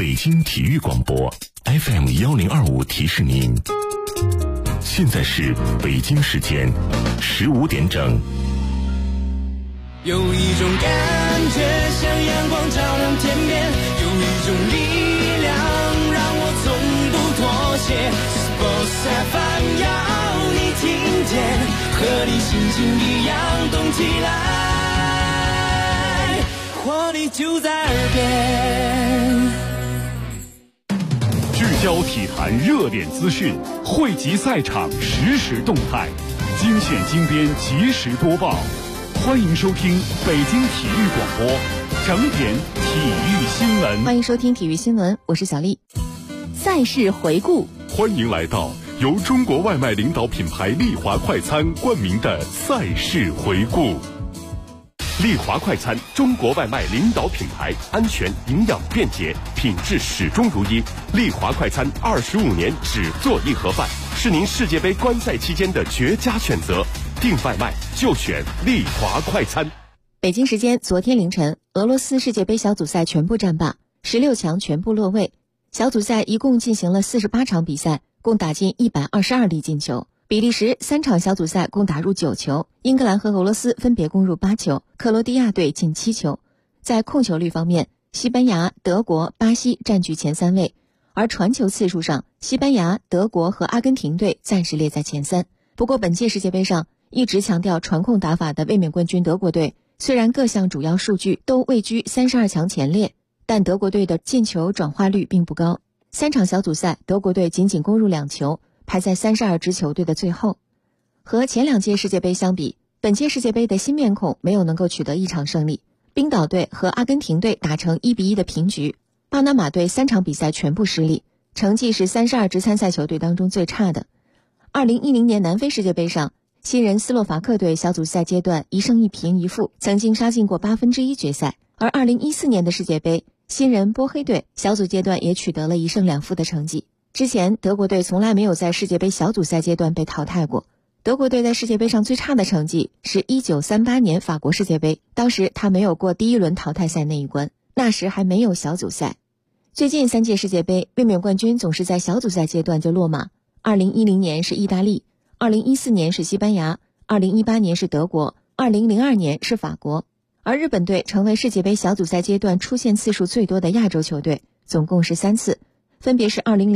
北京体育广播 FM1025提示您，现在是北京时间15点整。 有一种感觉像阳光照亮天边，有一种力量让我从不妥协。Sports FM 要你听见，和你心情一样动起来，活力就在耳边。 聚焦体坛热点资讯，汇集赛场实时动态，精选精编及时播报。欢迎收听北京体育广播整点体育新闻。 欢迎收听体育新闻，我是小丽。赛事回顾， 欢迎来到由中国外卖领导品牌丽华快餐冠名的赛事回顾。丽华快餐，中国外卖领导品牌，安全、营养、便捷，品质始终如一。丽华快餐25年只做一盒饭，是您世界杯观赛期间的绝佳选择。订外卖就选丽华快餐。 北京时间昨天凌晨，俄罗斯世界杯小组赛全部战罢，16强全部落位。小组赛一共进行了48场比赛，共打进122粒进球。比利时3场小组赛共打入9球，英格兰和俄罗斯分别攻入8球，克罗地亚队进7球。在控球率方面，西班牙、德国、巴西占据前3位，而传球次数上，西班牙、德国和阿根廷队暂时列在前3。不过本届世界杯上一直强调传控打法的卫冕冠军德国队，虽然各项主要数据都位居32强前列，但德国队的进球转化率并不高。3场小组赛，德国队仅仅攻入2球，排在32支球队的最后。和前2届世界杯相比，本届世界杯的新面孔没有能够取得一场胜利。冰岛队和阿根廷队打成1-1的平局，巴拿马队3场比赛全部失利，成绩是32支参赛球队当中最差的。2010年南非世界杯上，新人斯洛伐克队小组赛阶段1胜1平1负，曾经杀进过1/8决赛。而2014年的世界杯，新人波黑队小组阶段也取得了1胜2负的成绩。之前德国队从来没有在世界杯小组赛阶段被淘汰过。德国队在世界杯上最差的成绩是1938年法国世界杯，当时他没有过第1轮淘汰赛那一关，那时还没有小组赛。最近3届世界杯，卫冕冠军总是在小组赛阶段就落马。2010年是意大利，2014年是西班牙，2018年是德国，2002年是法国。而日本队成为世界杯小组赛阶段出现次数最多的亚洲球队，总共是3次，分别是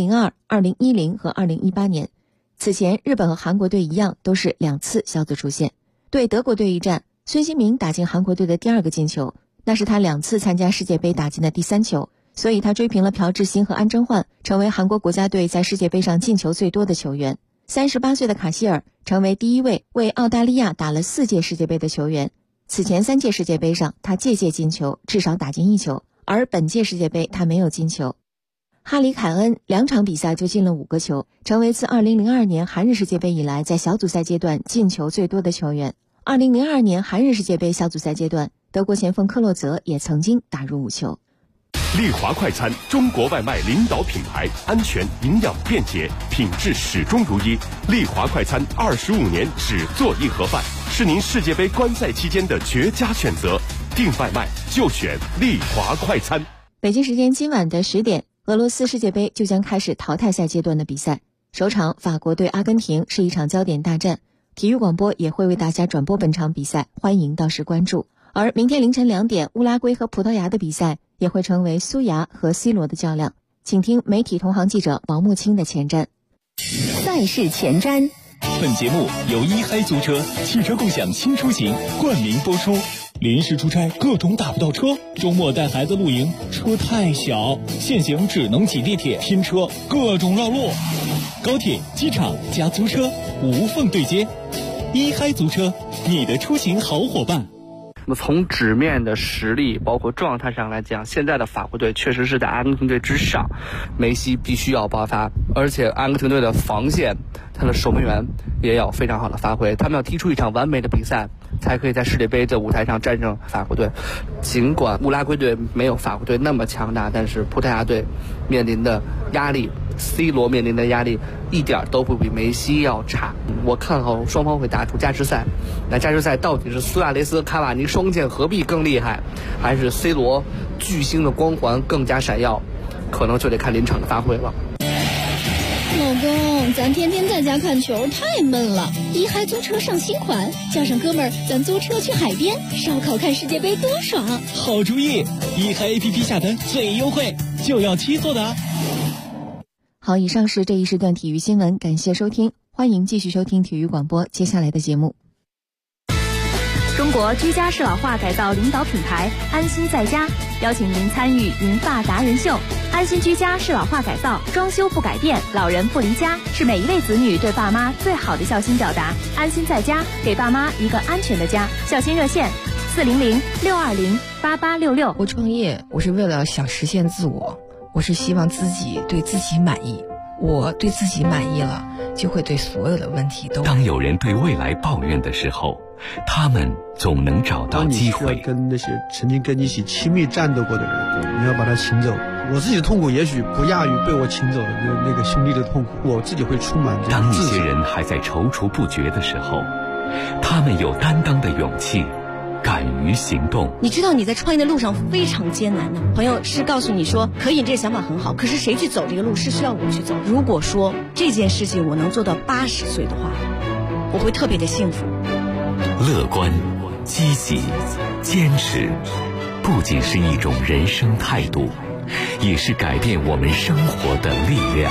2002、2010和2018年。此前日本和韩国队一样，都是2次小组出线。对德国队一战，孙兴民打进韩国队的第2个进球，那是他2次参加世界杯打进的第3球，所以他追平了朴智星和安贞焕，成为韩国国家队在世界杯上进球最多的球员。38岁的卡希尔成为第1位为澳大利亚打了4届世界杯的球员。此前3届世界杯上，他届届进球，至少打进1球，而本届世界杯他没有进球。哈里凯恩2场比赛就进了5个球，成为自2002年韩日世界杯以来在小组赛阶段进球最多的球员。2002年韩日世界杯小组赛阶段，德国前锋克洛泽也曾经打入5球。 丽华快餐，中国外卖领导品牌，安全、营养、便捷，品质始终如一。丽华快餐25年只做一盒饭，是您世界杯观赛期间的绝佳选择。订外卖就选丽华快餐。 北京时间今晚的10点，俄罗斯世界杯就将开始淘汰赛阶段的比赛。首场法国对阿根廷是一场焦点大战，体育广播也会为大家转播本场比赛，欢迎到时关注。而明天凌晨2点，乌拉圭和葡萄牙的比赛也会成为苏牙和 C 罗的较量，请听媒体同行记者王木青的前瞻。 赛事前瞻。 本节目由一嗨租车汽车共享新出行冠名播出。临时出差各种打不到车，周末带孩子露营车太小，现行只能挤地铁拼车，各种绕路。高铁、机场加租车无缝对接，一嗨租车，你的出行好伙伴。 那么从纸面的实力包括状态上来讲，现在的法国队确实是在阿根廷队之上，梅西必须要爆发，而且阿根廷队的防线他的守门员也要非常好的发挥，他们要踢出一场完美的比赛，才可以在世界杯的舞台上战胜法国队。尽管乌拉圭队没有法国队那么强大，但是葡萄牙队面临的压力，C 罗面临的压力一点都不比梅西要差。我看好双方会打出加时赛。那加时赛到底是苏亚雷斯、卡瓦尼双剑合璧更厉害，还是 C 罗巨星的光环更加闪耀？ 可能就得看临场的发挥了。 老公，咱天天在家看球太闷了，一嗨租车上新款，叫上哥们儿，咱租车去海边烧烤看世界杯多爽！ 好主意，一嗨 APP 下单最优惠，就要7做的。 好，以上是这一时段体育新闻，感谢收听，欢迎继续收听体育广播接下来的节目。 中国居家适老化改造领导品牌安心在家邀请您参与银发达人秀。安心居家适老化改造，装修不改变，老人不离家，是每一位子女对爸妈最好的孝心表达。安心在家，给爸妈一个安全的家。孝心热线400-620-8866。 我创业，我是为了想实现自我，我是希望自己对自己满意。我对自己满意了，就会对所有的问题都。 当有人对未来抱怨的时候，他们总能找到机会。 当你需要跟那些曾经跟你一起亲密战斗过的人，你要把他请走。我自己的痛苦也许不亚于被我请走的那个兄弟的痛苦，我自己会充满这当一些人还在踌躇不决的时候，他们有担当的勇气，敢于行动。 你知道你在创业的路上非常艰难的，朋友是告诉你说可以，这个想法很好，可是谁去走这个路是需要我去走。如果说这件事情我能做到80岁的话，我会特别的幸福。 乐观、积极、坚持，不仅是一种人生态度，也是改变我们生活的力量。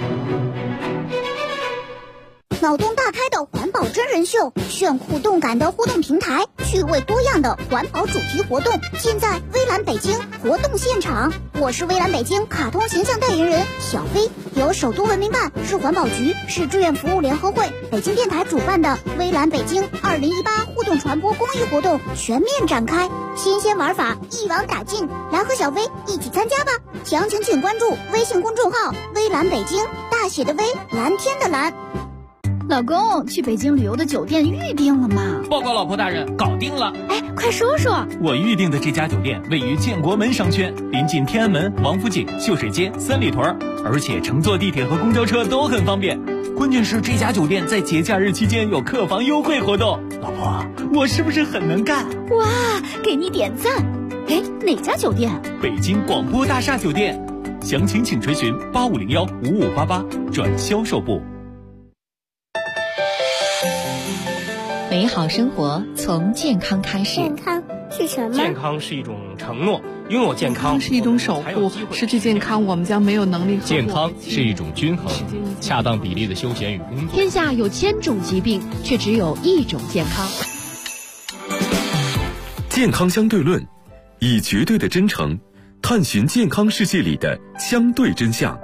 脑洞大开的环保真人秀，炫酷动感的互动平台，趣味多样的环保主题活动，尽在微蓝北京活动现场。我是微蓝北京卡通形象代言人小飞，由首都文明办、市环保局、市志愿服务联合会、北京电台主办的微蓝北京2018互动传播公益活动全面展开，新鲜玩法一网打尽，来和小飞一起参加吧！详情请关注微信公众号微蓝北京，大写的微，蓝天的蓝。 老公，去北京旅游的酒店预定了吗？ 报告老婆大人，搞定了。 哎，快说说。 我预定的这家酒店位于建国门商圈，临近天安门、王府井、秀水街、三里屯，而且乘坐地铁和公交车都很方便。关键是这家酒店在节假日期间有客房优惠活动。老婆，我是不是很能干？ 哇，给你点赞。哎，哪家酒店？ 北京广播大厦酒店。详情请垂询8501-5588转销售部。 美好生活从健康开始。 健康是什么？ 健康是一种承诺，拥有健康是一种守护，失去健康我们将没有能力。 健康是一种均衡，恰当比例的休闲与工作。 天下有1000种疾病，却只有一种健康。 健康相对论，以绝对的真诚探寻健康世界里的相对真相。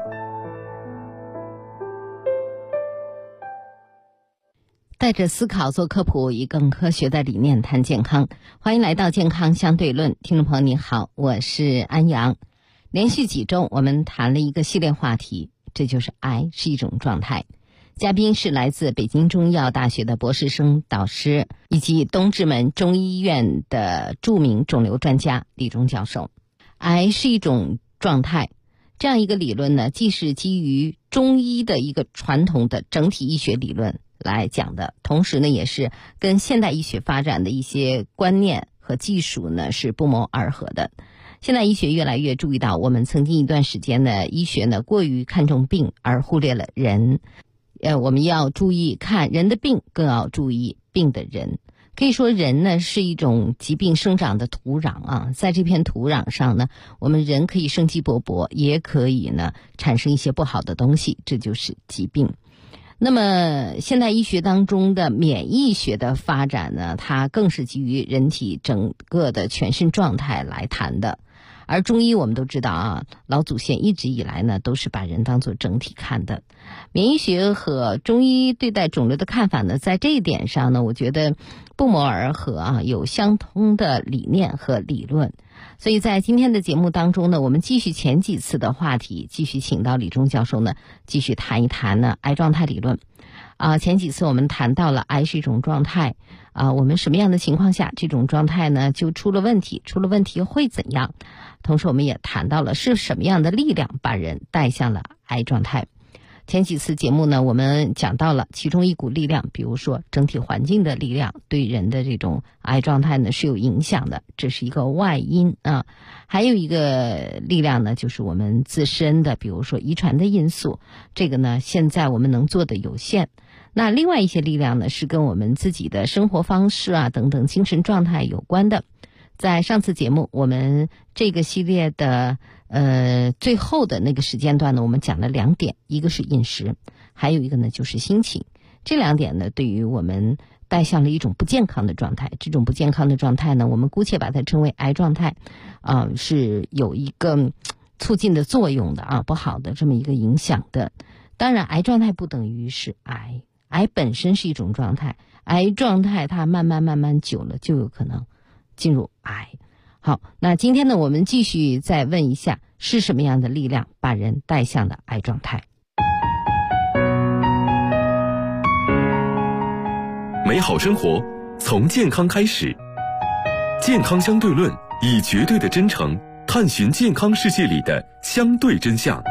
带着思考做科普，以更科学的理念谈健康。欢迎来到健康相对论，听众朋友你好，我是安阳。连续几周我们谈了一个系列话题，这就是癌是一种状态。嘉宾是来自北京中医药大学的博士生导师，以及东直门中医院的著名肿瘤专家李忠教授。癌是一种状态，这样一个理论呢，既是基于中医的一个传统的整体医学理论来讲的，同时呢也是跟现代医学发展的一些观念和技术呢是不谋而合的。现代医学越来越注意到，我们曾经一段时间呢，医学呢过于看重病而忽略了人。我们要注意看人的病，更要注意病的人。可以说人呢是一种疾病生长的土壤啊，在这片土壤上呢，我们人可以生机勃勃，也可以呢产生一些不好的东西，这就是疾病。那么现代医学当中的免疫学的发展呢，它更是基于人体整个的全身状态来谈的。而中医我们都知道啊，老祖先一直以来呢都是把人当作整体看的。免疫学和中医对待肿瘤的看法呢，在这一点上呢，我觉得不谋而合啊，有相通的理念和理论。所以在今天的节目当中呢，我们继续前几次的话题，继续请到李忠教授呢，继续谈一谈呢癌状态理论。前几次我们谈到了癌是一种状态我们什么样的情况下这种状态呢就出了问题，出了问题会怎样？同时我们也谈到了是什么样的力量把人带向了癌状态。 前几次节目呢，我们讲到了其中一股力量，比如说整体环境的力量对人的这种癌状态呢是有影响的，这是一个外因啊。还有一个力量呢，就是我们自身的，比如说遗传的因素，这个呢现在我们能做的有限。那另外一些力量呢，是跟我们自己的生活方式啊等等精神状态有关的。在上次节目，我们这个系列的最后的那个时间段呢，我们讲了2点，一个是饮食，还有一个呢就是心情。这2点呢，对于我们带向了一种不健康的状态。这种不健康的状态呢，我们姑且把它称为癌状态，是有一个促进的作用的啊，不好的这么一个影响的。当然，癌状态不等于是癌，癌本身是一种状态，癌状态它慢慢久了就有可能进入癌。好，那今天呢，我们继续再问一下，是什么样的力量把人带向了癌状态？ 美好生活从健康开始，健康相对论以绝对的真诚探寻健康世界里的相对真相。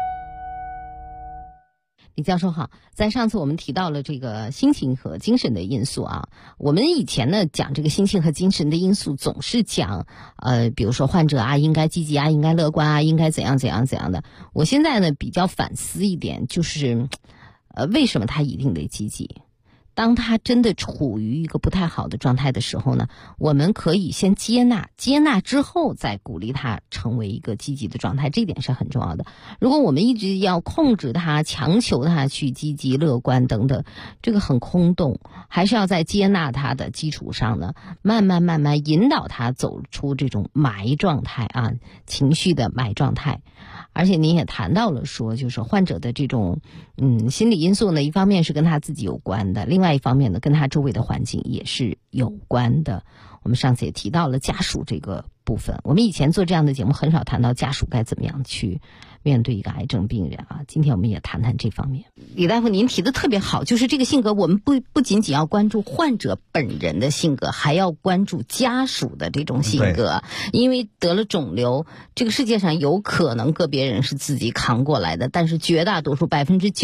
李教授好，在上次我们提到了这个心情和精神的因素啊，我们以前呢讲这个心情和精神的因素，总是讲比如说患者啊应该积极啊，应该乐观啊，应该怎样的。我现在呢比较反思一点，就是为什么他一定得积极？当他真的处于一个不太好的状态的时候呢，我们可以先接纳之后再鼓励他成为一个积极的状态，这一点是很重要的。如果我们一直要控制他，强求他去积极乐观等等，这个很空洞，还是要在接纳他的基础上呢，慢慢引导他走出这种霾状态啊，情绪的霾状态。而且您也谈到了说，就是患者的这种心理因素呢，一方面是跟他自己有关的，另外一方面呢跟他周围的环境也是有关的。我们上次也提到了家属这个部分，我们以前做这样的节目很少谈到家属该怎么样去面对一个癌症病人啊，今天我们也谈谈这方面。李大夫您提的特别好，就是这个性格我们不仅仅要关注患者本人的性格，还要关注家属的这种性格。因为得了肿瘤，这个世界上有可能个别人是自己扛过来的，但是绝大多数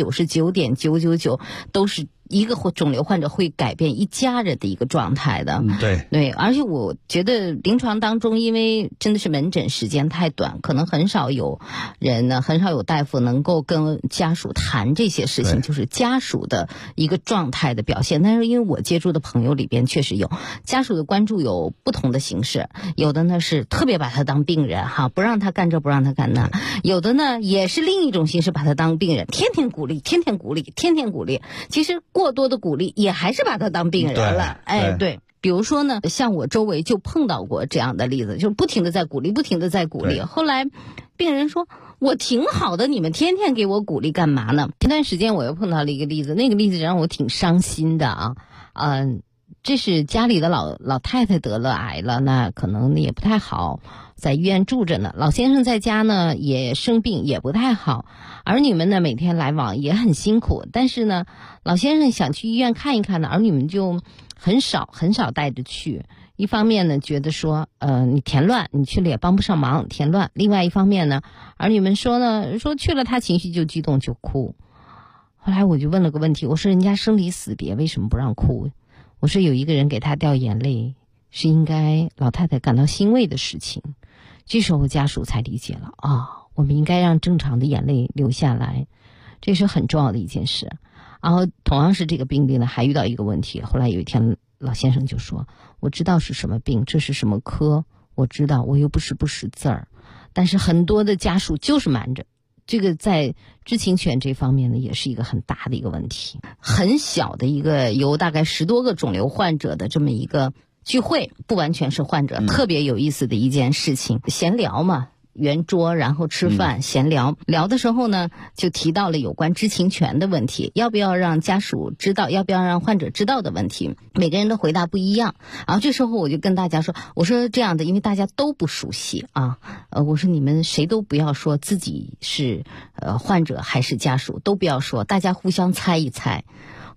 99.999%都是一个肿瘤患者会改变一家人的一个状态的。对，而且我觉得临床当中，因为真的是门诊时间太短，可能很少有人呢，很少有大夫能够跟家属谈这些事情，就是家属的一个状态的表现。但是因为我接触的朋友里边确实有家属的关注有不同的形式，有的呢是特别把他当病人哈，不让他干这不让他干那，有的呢也是另一种形式把他当病人，天天鼓励。其实过多的鼓励也还是把他当病人了。对。比如说呢，像我周围就碰到过这样的例子，就是不停的在鼓励。后来病人说我挺好的，你们天天给我鼓励干嘛呢？前段时间我又碰到了一个例子，那个例子让我挺伤心的啊。这是家里的老太太得了癌了，那可能也不太好，在医院住着呢。老先生在家呢也生病，也不太好，儿女们呢每天来往也很辛苦，但是呢老先生想去医院看一看呢，儿女们就很少带着去。一方面呢觉得说你添乱，你去了也帮不上忙，添乱。另外一方面呢，儿女们说去了他情绪就激动就哭。后来我就问了个问题，我说人家生离死别为什么不让哭？我说有一个人给他掉眼泪是应该老太太感到欣慰的事情。这时候家属才理解了我们应该让正常的眼泪流下来，这是很重要的一件事。然后同样是这个病例呢，还遇到一个问题。后来有一天老先生就说，我知道是什么病，这是什么科，我知道，我又不识字儿，但是很多的家属就是瞒着。这个在知情权这方面呢，也是一个很大的一个问题。很小的一个由大概10多个肿瘤患者的这么一个聚会，不完全是患者，特别有意思的一件事情，闲聊嘛，圆桌然后吃饭闲聊的时候呢，就提到了有关知情权的问题，要不要让家属知道，要不要让患者知道的问题。每个人的回答不一样。然后这时候我就跟大家说，我说这样的，因为大家都不熟悉我说你们谁都不要说自己是患者还是家属，都不要说，大家互相猜一猜。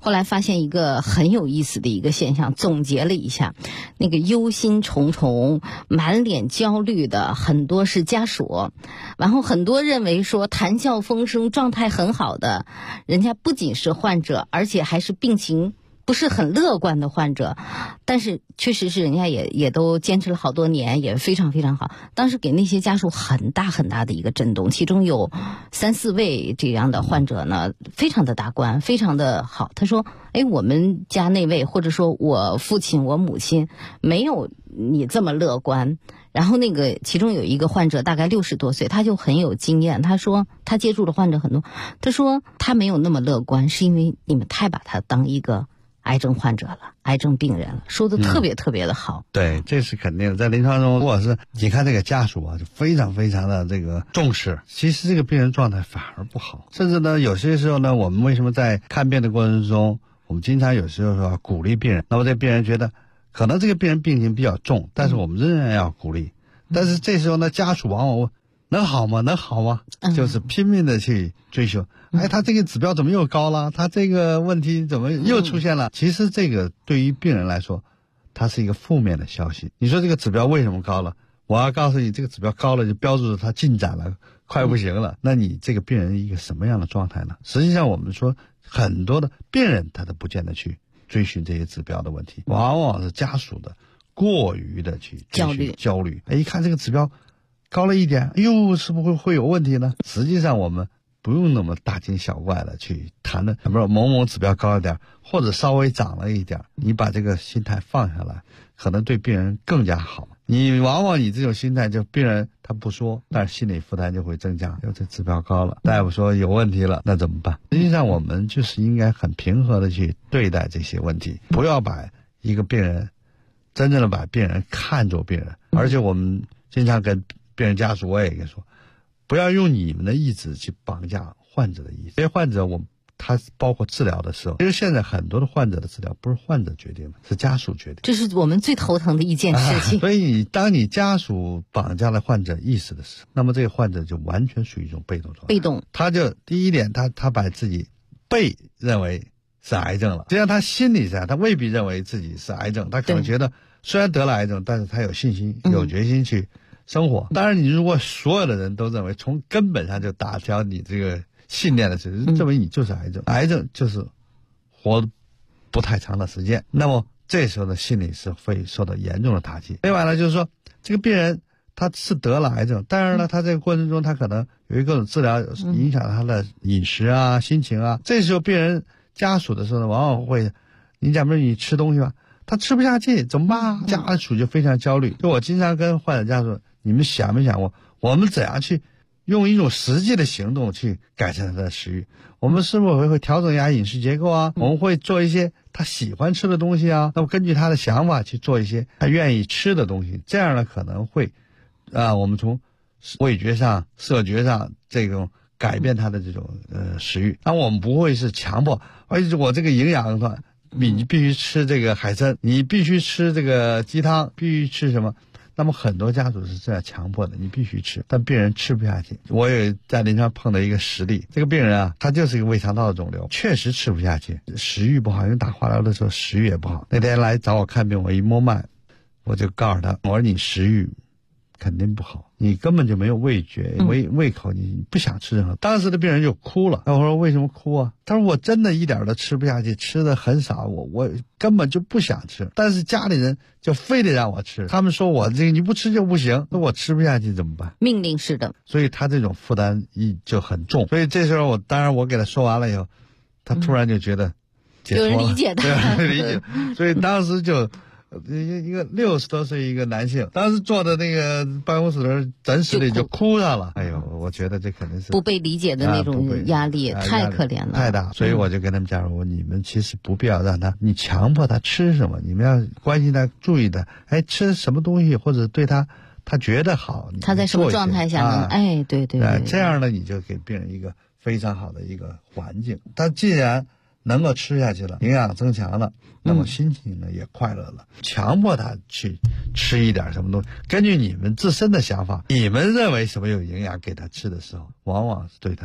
后来发现一个很有意思的一个现象，总结了一下，那个忧心忡忡、满脸焦虑的很多是家属，然后很多认为说谈笑风生、状态很好的，人家不仅是患者，而且还是病情不是很乐观的患者，但是确实是人家也都坚持了好多年，也非常非常好。当时给那些家属很大很大的一个震动，其中有3、4位这样的患者呢，非常的达观，非常的好。他说：“哎，我们家那位，或者说我父亲、我母亲，没有你这么乐观。”然后那个其中有一个患者大概60多岁，他就很有经验。他说他接触的患者很多，他说他没有那么乐观，是因为你们太把他当一个癌症患者了，癌症病人了，说的特别特别的好。 对，这是肯定的。在临床中，如果是你看这个家属啊，就非常非常的这个重视，其实这个病人状态反而不好。甚至呢，有些时候呢，我们为什么在看病的过程中，我们经常有时候说鼓励病人，那么这病人觉得可能这个病人病情比较重，但是我们仍然要鼓励。但是这时候呢，家属往往问能好吗？能好吗？就是拼命的去追求。哎，他这个指标怎么又高了？他这个问题怎么又出现了？其实这个对于病人来说，它是一个负面的消息。你说这个指标为什么高了？我要告诉你，这个指标高了就标注着它进展了，快不行了。那你这个病人一个什么样的状态呢？实际上我们说很多的病人他都不见得去追寻这些指标的问题，往往是家属的过于的去焦虑。哎，一看这个指标高了一点，哎呦，是不是会有问题呢？实际上我们不用那么大惊小怪的去谈的，某某指标高一点，或者稍微涨了一点，你把这个心态放下来，可能对病人更加好。你往往你这种心态，就病人他不说，但是心理负担就会增加。这指标高了，大夫说有问题了，那怎么办？实际上我们就是应该很平和的去对待这些问题，不要把一个病人真正的把病人看作病人。而且我们经常跟病人家属，我也跟说，不要用你们的意志去绑架患者的意志。这些患者他包括治疗的时候，其实现在很多的患者的治疗不是患者决定的，是家属决定， 这是我们最头疼的一件事情。 所以当你家属绑架了患者意识的时候，那么这个患者就完全属于一种被动状态。 被动， 他就第一点，他把自己被认为是癌症了，实际上他心理上他未必认为自己是癌症，他可能觉得虽然得了癌症，但是他有信心、有决心去生活。当然，你如果所有的人都认为从根本上就打消你这个信念的时候，认为你就是癌症，癌症就是活不太长的时间，那么这时候的心理是会受到严重的打击。另外呢，就是说这个病人他是得了癌症，但是呢，他这个过程中他可能有一个治疗影响他的饮食啊、心情啊。这时候病人家属的时候呢，往往会，你假如你吃东西吧，他吃不下去怎么办啊？家属就非常焦虑。就我经常跟患者家属，你们想没想过，我们怎样去用一种实际的行动去改善他的食欲？我们是否会调整一下饮食结构啊？我们会做一些他喜欢吃的东西啊？那么根据他的想法去做一些他愿意吃的东西，这样呢可能会我们从味觉上、色觉上这种改变他的这种食欲。那我们不会是强迫，我这个营养的，你必须吃这个海参，你必须吃这个鸡汤，必须吃什么？那么很多家属是这样强迫的，你必须吃，但病人吃不下去。我也在临床碰到一个实例，这个病人啊，他就是一个胃肠道的肿瘤，确实吃不下去，食欲不好，因为打化疗的时候食欲也不好。那天来找我看病，我一摸脉，我就告诉他，我说你食欲肯定不好，你根本就没有味觉、胃口，你不想吃任何。当时的病人就哭了。我说为什么哭啊？他说我真的一点都吃不下去，吃的很少，我根本就不想吃，但是家里人就非得让我吃，他们说我这个你不吃就不行，那我吃不下去怎么办？ 命令式的， 所以他这种负担就很重。所以这时候当然我给他说完了以后，他突然就觉得解脱了， 有人理解他， 对，理解。所以当时就一个60多岁一个男性，当时坐的那个办公室诊室里就哭上了。哎呦，我觉得这肯定是不被理解的那种压力，太可怜了， 太大。所以我就跟他们家说，你们其实不必要让他，你强迫他吃什么，你们要关心他，注意他，吃什么东西，或者对他觉得好， 他在什么状态下能对， 这样呢，你就给病人一个非常好的一个环境。他既然能够吃下去了，营养增强了，那么心情呢也快乐了。强迫他去吃一点什么东西，根据你们自身的想法，你们认为什么有营养给他吃的时候，往往是对他是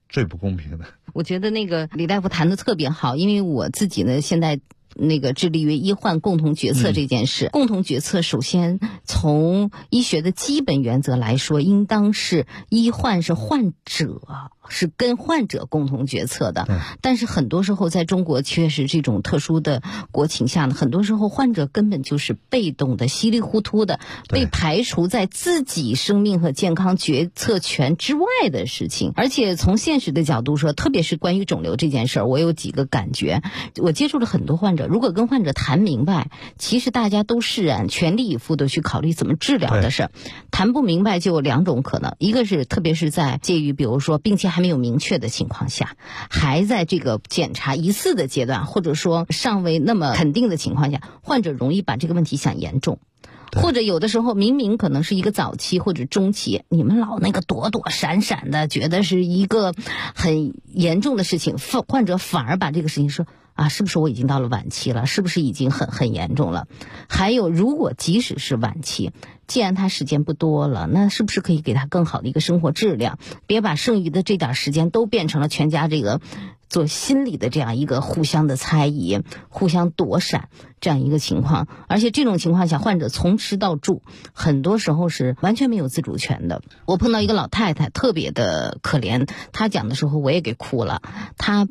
最不公平的。 我觉得那个李大夫谈的特别好，因为我自己呢现在那个致力于医患共同决策这件事。共同决策首先从医学的基本原则来说，应当是医患是患者，是跟患者共同决策的。但是很多时候在中国确实这种特殊的国情下呢，很多时候患者根本就是被动的、稀里糊涂的，被排除在自己生命和健康决策权之外的事情。而且从现实的角度说，特别是关于肿瘤这件事儿，我有几个感觉。我接触了很多患者，如果跟患者谈明白，其实大家都释然，全力以赴的去考虑怎么治疗的事。谈不明白就有两种可能，一个是特别是在介于比如说病情还没有明确的情况下，还在这个检查疑似的阶段，或者说尚未那么肯定的情况下，患者容易把这个问题想严重。或者有的时候明明可能是一个早期或者中期，你们老那个躲躲闪闪的，觉得是一个很严重的事情，患者反而把这个事情说啊，是不是我已经到了晚期了？是不是已经很严重了？还有，如果即使是晚期，既然他时间不多了，那是不是可以给他更好的一个生活质量？别把剩余的这点时间都变成了全家这个做心理的这样一个互相的猜疑、互相躲闪这样一个情况。而且这种情况下，患者从吃到住，很多时候是完全没有自主权的。我碰到一个老太太，特别的可怜，她讲的时候我也给哭了。她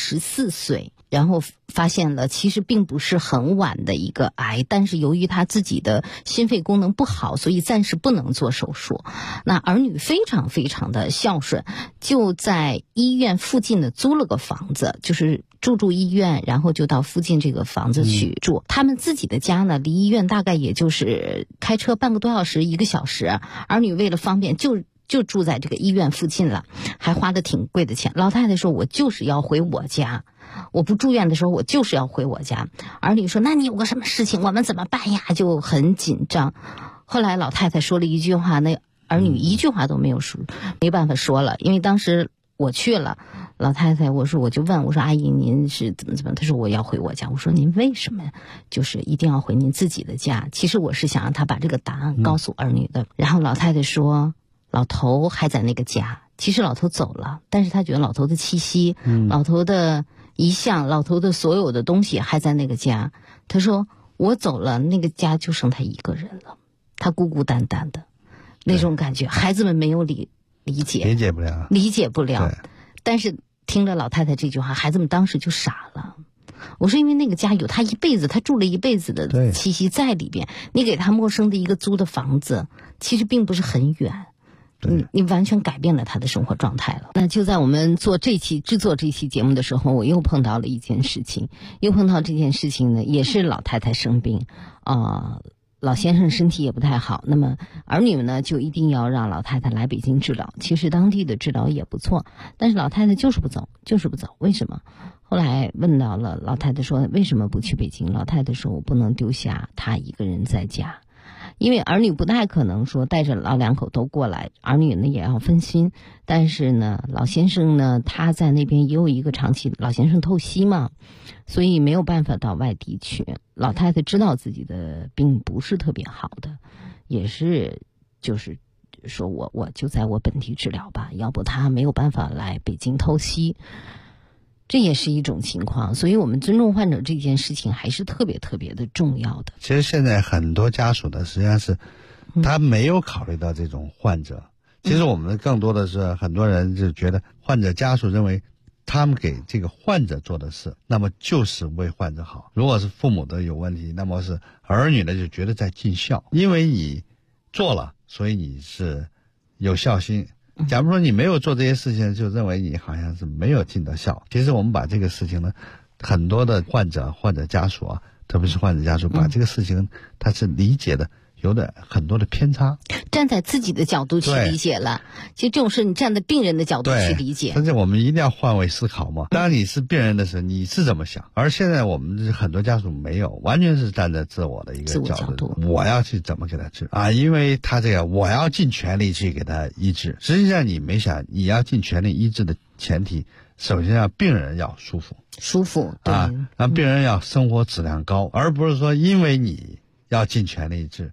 84岁。然后发现了其实并不是很晚的一个癌，但是由于他自己的心肺功能不好，所以暂时不能做手术。那儿女非常非常的孝顺，就在医院附近的租了个房子，就是住医院，然后就到附近这个房子去住。他们自己的家呢，离医院大概也就是开车半个多小时、1个小时。儿女为了方便就住在这个医院附近了，还花的挺贵的钱。老太太说，我就是要回我家，我不住院的时候我就是要回我家。儿女说，那你有个什么事情我们怎么办呀？就很紧张。后来老太太说了一句话，那儿女一句话都没有说，没办法说了。因为当时我去了，老太太我就问我说，阿姨您是怎么？她说我要回我家。我说您为什么就是一定要回您自己的家？其实我是想让她把这个答案告诉儿女的。然后老太太说，老头还在那个家，其实老头走了，但是他觉得老头的气息、老头的遗像、老头的所有的东西还在那个家。他说我走了，那个家就剩他一个人了，他孤孤单单的那种感觉，孩子们没有理解不了。但是听着老太太这句话，孩子们当时就傻了。我说因为那个家有他一辈子，他住了一辈子的气息在里边，你给他陌生的一个租的房子，其实并不是很远，你完全改变了他的生活状态了。那就在我们制作这期节目的时候，我又碰到了一件事情，呢，也是老太太生病老先生身体也不太好，那么儿女们呢就一定要让老太太来北京治疗。其实当地的治疗也不错，但是老太太就是不走，为什么？后来问到了老太太说为什么不去北京？老太太说我不能丢下她一个人在家。因为儿女不太可能说带着老两口都过来，儿女呢也要分心。但是呢，老先生呢他在那边也有一个长期，老先生透析嘛，所以没有办法到外地去。老太太知道自己的病不是特别好的，也是就是说我就在我本地治疗吧，要不他没有办法来北京透析。这也是一种情况，所以我们尊重患者这件事情还是特别特别的重要的。 其实现在很多家属的实际上是他没有考虑到这种患者，其实我们更多的是很多人就觉得患者家属认为他们给这个患者做的事，那么就是为患者好。如果是父母的有问题，那么是儿女呢就觉得在尽孝，因为你做了，所以你是有孝心。假如说你没有做这些事情，就认为你好像是没有尽到孝。其实我们把这个事情呢，很多的患者家属特别是患者家属把这个事情他是理解的有点很多的偏差， 站在自己的角度去理解了。其实这种事你站在病人的角度去理解， 但是我们一定要换位思考嘛。当你是病人的时候，你是怎么想？而现在我们很多家属没有，完全是站在自我的一个角度，我要去怎么给他治因为他这个我要尽全力去给他医治。实际上你没想，你要尽全力医治的前提，首先让病人要舒服让病人要生活质量高，而不是说因为你要尽全力治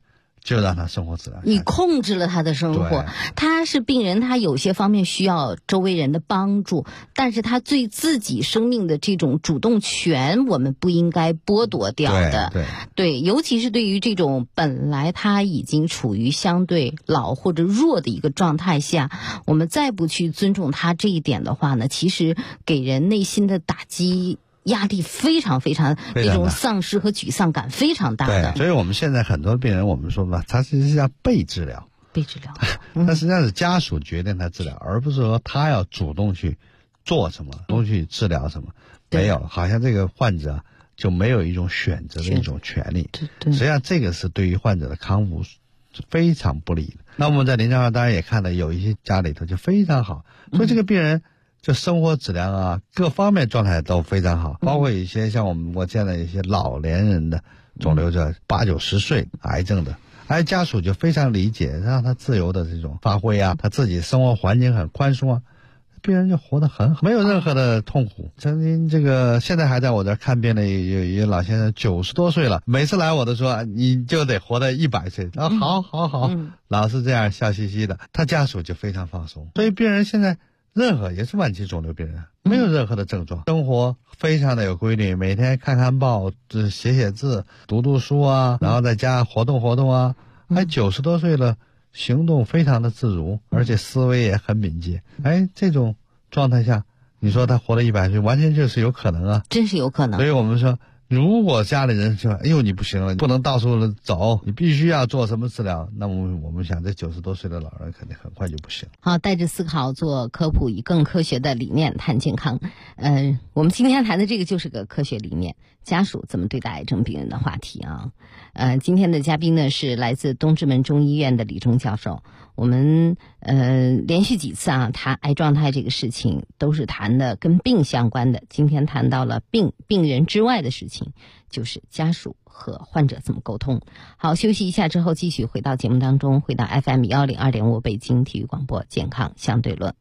就让他生活质量， 你控制了他的生活。他是病人，他有些方面需要周围人的帮助，但是他对自己生命的这种主动权，我们不应该剥夺掉的。对，尤其是对于这种本来他已经处于相对老或者弱的一个状态下，我们再不去尊重他这一点的话呢，其实给人内心的打击。压力非常非常，那种丧失和沮丧感非常大的。 对，所以我们现在很多病人，我们说吧，他实际上被治疗，那实际上是家属决定他治疗，而不是说他要主动去做什么，主动去治疗什么。没有，好像这个患者就没有一种选择的一种权利。实际上这个是对于患者的康复是非常不利的。那我们在临床上当然也看到有一些家里头就非常好，所以这个病人。就生活质量啊，各方面状态都非常好，包括一些像我见到一些老年人的肿瘤者，80、90岁癌症的，家属就非常理解，让他自由的这种发挥啊，他自己生活环境很宽松啊，病人就活得很好，没有任何的痛苦。曾经现在还在我这看病的有一个老先生，90多岁了，每次来我都说你就得活到100岁，好，老是这样笑嘻嘻的，他家属就非常放松。所以病人现在。任何也是晚期肿瘤病人，没有任何的症状，生活非常的有规律，每天看看报，写字，读书啊，然后在家活动啊，还90多岁了，行动非常的自如，而且思维也很敏捷。这种状态下，你说他活了100岁，完全就是有可能啊， 真是有可能。 所以我们说。如果家里人说，你不行了，不能到处走，你必须要做什么治疗，那么我们想这90多岁的老人肯定很快就不行。 好，带着思考做科普，以更科学的理念谈健康。我们今天谈的这个就是个科学理念，家属怎么对待癌症病人的话题啊。今天的嘉宾呢是来自东直门中医院的李忠教授。我们连续几次谈癌状态这个事情，都是谈的跟病相关的。今天谈到了病人之外的事情，就是家属和患者怎么沟通。好，休息一下之后继续回到节目当中，回到 FM 102.5北京体育广播健康相对论。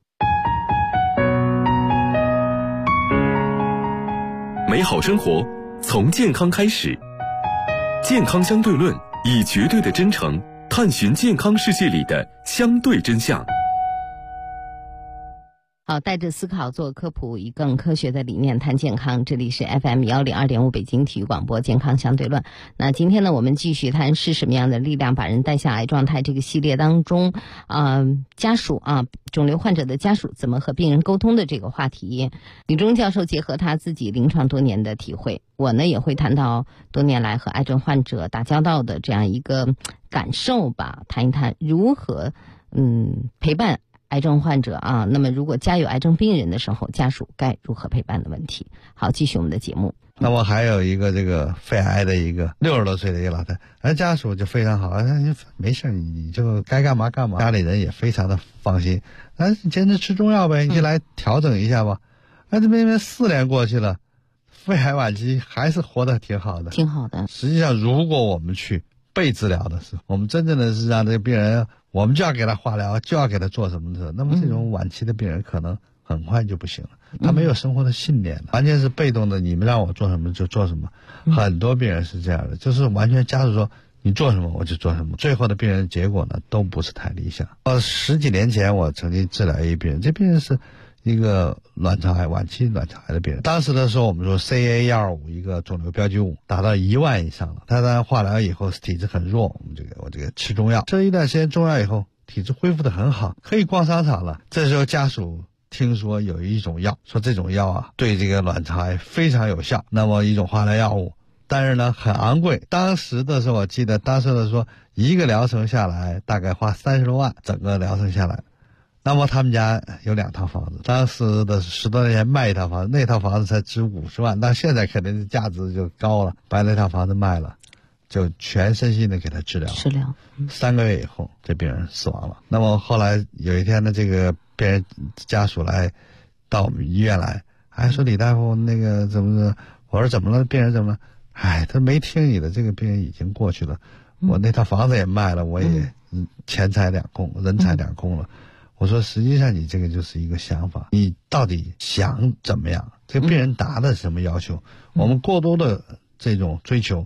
美好生活从健康开始，健康相对论以绝对的真诚探寻健康世界里的相对真相。 好，带着思考做科普，以更科学的理念谈健康。这里是 FM 102.5北京体育广播健康相对论。那今天呢，我们继续谈是什么样的力量把人带向癌状态这个系列当中，家属肿瘤患者的家属怎么和病人沟通的这个话题。李忠教授结合他自己临床多年的体会，我呢也会谈到多年来和癌症患者打交道的这样一个感受吧，谈一谈如何陪伴癌症患者那么如果家有癌症病人的时候，家属该如何陪伴的问题。好，继续我们的节目。 那我还有一个这个肺癌的一个60多岁的一个老太太，家属就非常好，没事你就该干嘛干嘛，家里人也非常的放心，你坚持吃中药呗，你就来调整一下吧。这边4年过去了，肺癌晚期还是活得挺好的。实际上如果我们去被治疗的时候，我们真正的是让这个病人，我们就要给他化疗，就要给他做什么的，那么这种晚期的病人可能很快就不行了，他没有生活的信念了，完全是被动的，你们让我做什么就做什么。很多病人是这样的，就是完全家属说你做什么我就做什么，最后的病人结果呢都不是太理想。10几年前我曾经治疗一病人，这病人是一个卵巢癌，晚期卵巢癌的病人。当时的时候我们说 CA125 一个肿瘤标记物达到1万以上了，他当然化疗以后体质很弱，我这个吃中药，吃了一段时间中药以后体质恢复得很好，可以逛商场了。这时候家属听说有一种药，说这种药对这个卵巢癌非常有效，那么一种化疗药物，但是呢很昂贵。当时的时候我记得当时的说一个疗程下来大概花30多万，整个疗程下来。那么他们家有2套房子，当时的10多年前卖一套房子，那套房子才值50万，但现在肯定是价值就高了，把那套房子卖了，就全身心的给他治疗。3个月以后这病人死亡了。那么后来有一天呢，这个病人家属来到我们医院来，还说李大夫那个怎么我说怎么了，病人怎么了，他没听你的，这个病人已经过去了，我那套房子也卖了，我也钱财两空，人财两空了。我说实际上你这个就是一个想法，你到底想怎么样，这个病人达的什么要求，我们过多的这种追求，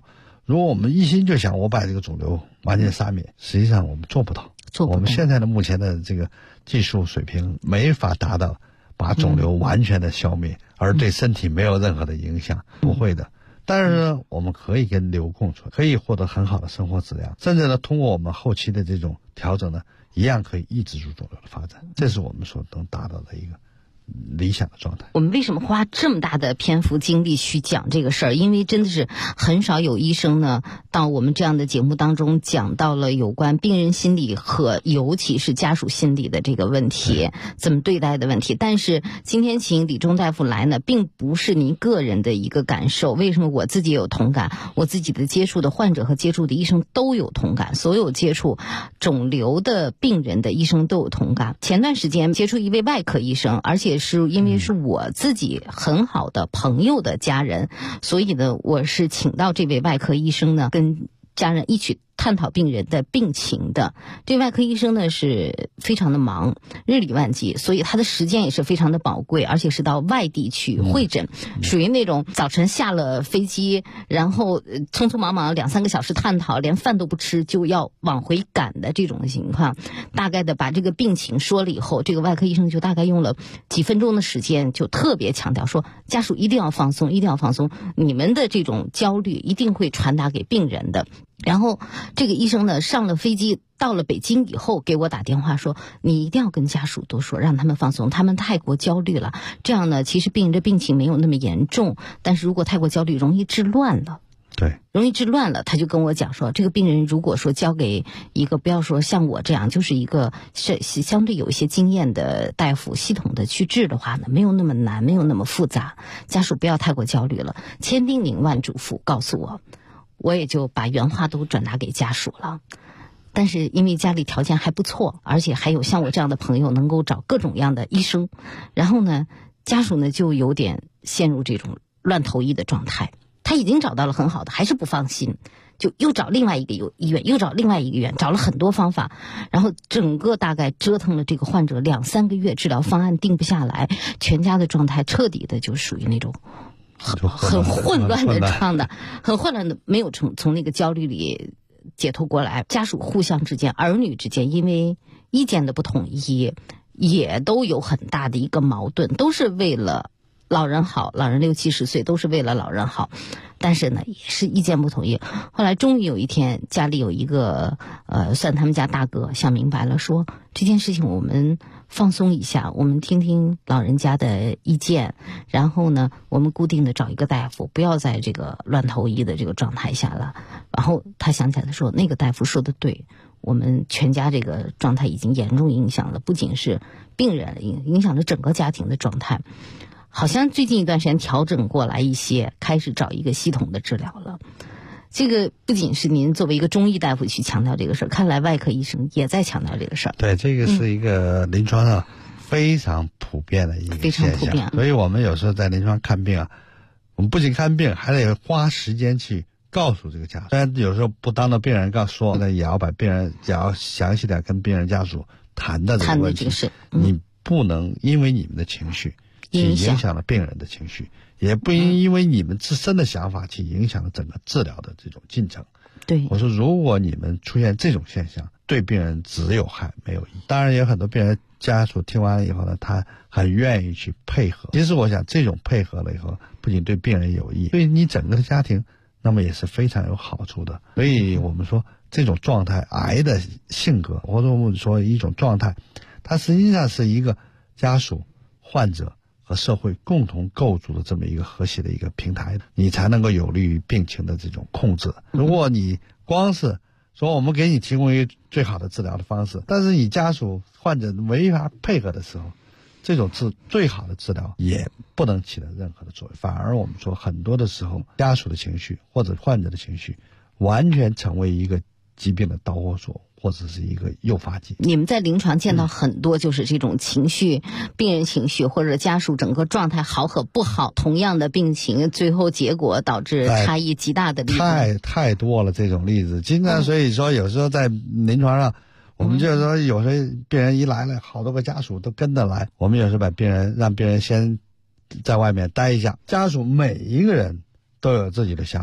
如果我们一心就想我把这个肿瘤完全杀灭，实际上我们做不到。我们现在的目前的这个技术水平没法达到把肿瘤完全的消灭，而对身体没有任何的影响，不会的。但是呢，我们可以跟瘤共存，可以获得很好的生活质量，甚至呢，通过我们后期的这种调整呢，一样可以抑制住肿瘤的发展。这是我们所能达到的一个理想的状态。 我们为什么花这么大的篇幅精力去讲这个事儿？因为真的是很少有医生呢到我们这样的节目当中讲到了有关病人心理和尤其是家属心理的这个问题，怎么对待的问题。但是今天请李忠大夫来呢，并不是您个人的一个感受。为什么我自己也有同感？我自己的接触的患者和接触的医生都有同感，所有接触肿瘤的病人的医生都有同感。前段时间接触一位外科医生，而且是因为是我自己很好的朋友的家人，所以呢，我是请到这位外科医生呢，跟家人一起探讨病人的病情的。这外科医生呢是非常的忙，日理万机，所以他的时间也是非常的宝贵，而且是到外地去会诊，属于那种早晨下了飞机，然后匆匆忙忙2-3个小时探讨，连饭都不吃就要往回赶的这种情况。大概的把这个病情说了以后，这个外科医生就大概用了几分钟的时间，就特别强调说，家属一定要放松，一定要放松，你们的这种焦虑一定会传达给病人的。然后这个医生呢上了飞机到了北京以后给我打电话说，你一定要跟家属多说，让他们放松，他们太过焦虑了，这样呢其实病人的病情没有那么严重，但是如果太过焦虑容易治乱了。 对， 容易治乱了。他就跟我讲说，这个病人如果说交给一个不要说像我这样，就是一个相对有一些经验的大夫系统的去治的话呢，没有那么难，没有那么复杂，家属不要太过焦虑了。千叮咛万嘱咐告诉我，我也就把原话都转达给家属了。但是因为家里条件还不错，而且还有像我这样的朋友能够找各种样的医生，然后呢家属呢就有点陷入这种乱投医的状态。他已经找到了很好的，还是不放心，就又找另外一个医院，又找另外一个医院，找了很多方法，然后整个大概折腾了这个患者2-3个月，治疗方案定不下来，全家的状态彻底的就属于那种很混乱的状态，很混乱的，没有从那个焦虑里解脱过来。家属互相之间，儿女之间，因为意见的不统一，也都有很大的一个矛盾，都是为了老人好，老人60-70岁都是为了老人好，但是呢也是意见不统一。后来终于有一天，家里有一个算他们家大哥想明白了，说这件事情我们放松一下，我们听听老人家的意见，然后呢我们固定的找一个大夫，不要在这个乱投医的这个状态下了。然后他想起来说，那个大夫说的对，我们全家这个状态已经严重影响了，不仅是病人，影响了整个家庭的状态。好像最近一段时间调整过来一些，开始找一个系统的治疗了。这个不仅是您作为一个中医大夫去强调这个事儿，看来外科医生也在强调这个事儿。 对，这个是一个临床上非常普遍的一个现象，非常普遍。所以我们有时候在临床看病啊，我们不仅看病，还得花时间去告诉这个家属。虽然有时候不当着病人说，那也要把病人，也要详细的跟病人家属谈的这个问题。你不能因为你们的情绪去影响了病人的情绪，也不因为你们自身的想法去影响了整个治疗的这种进程。 对， 我说如果你们出现这种现象，对病人只有害没有益。当然也有很多病人家属听完了以后呢，他很愿意去配合。其实我想这种配合了以后，不仅对病人有益，对你整个的家庭那么也是非常有好处的。所以我们说这种状态，癌的性格或者我们说一种状态，它实际上是一个家属、患者和社会共同构筑的这么一个和谐的一个平台，你才能够有利于病情的这种控制。如果你光是说我们给你提供一个最好的治疗的方式，但是你家属患者没法配合的时候，这种最好的治疗也不能起到任何的作用，反而我们说很多的时候，家属的情绪或者患者的情绪完全成为一个疾病的导火索，或者是一个诱发剂。 你们在临床见到很多就是这种情绪，病人情绪或者家属整个状态好和不好，同样的病情，最后结果导致差异极大的例子太多了。这种例子经常，所以说有时候在临床上，我们就是说有时候病人一来了，好多个家属都跟着来，我们有时候让病人先在外面待一下，家属每一个人都有自己的想法，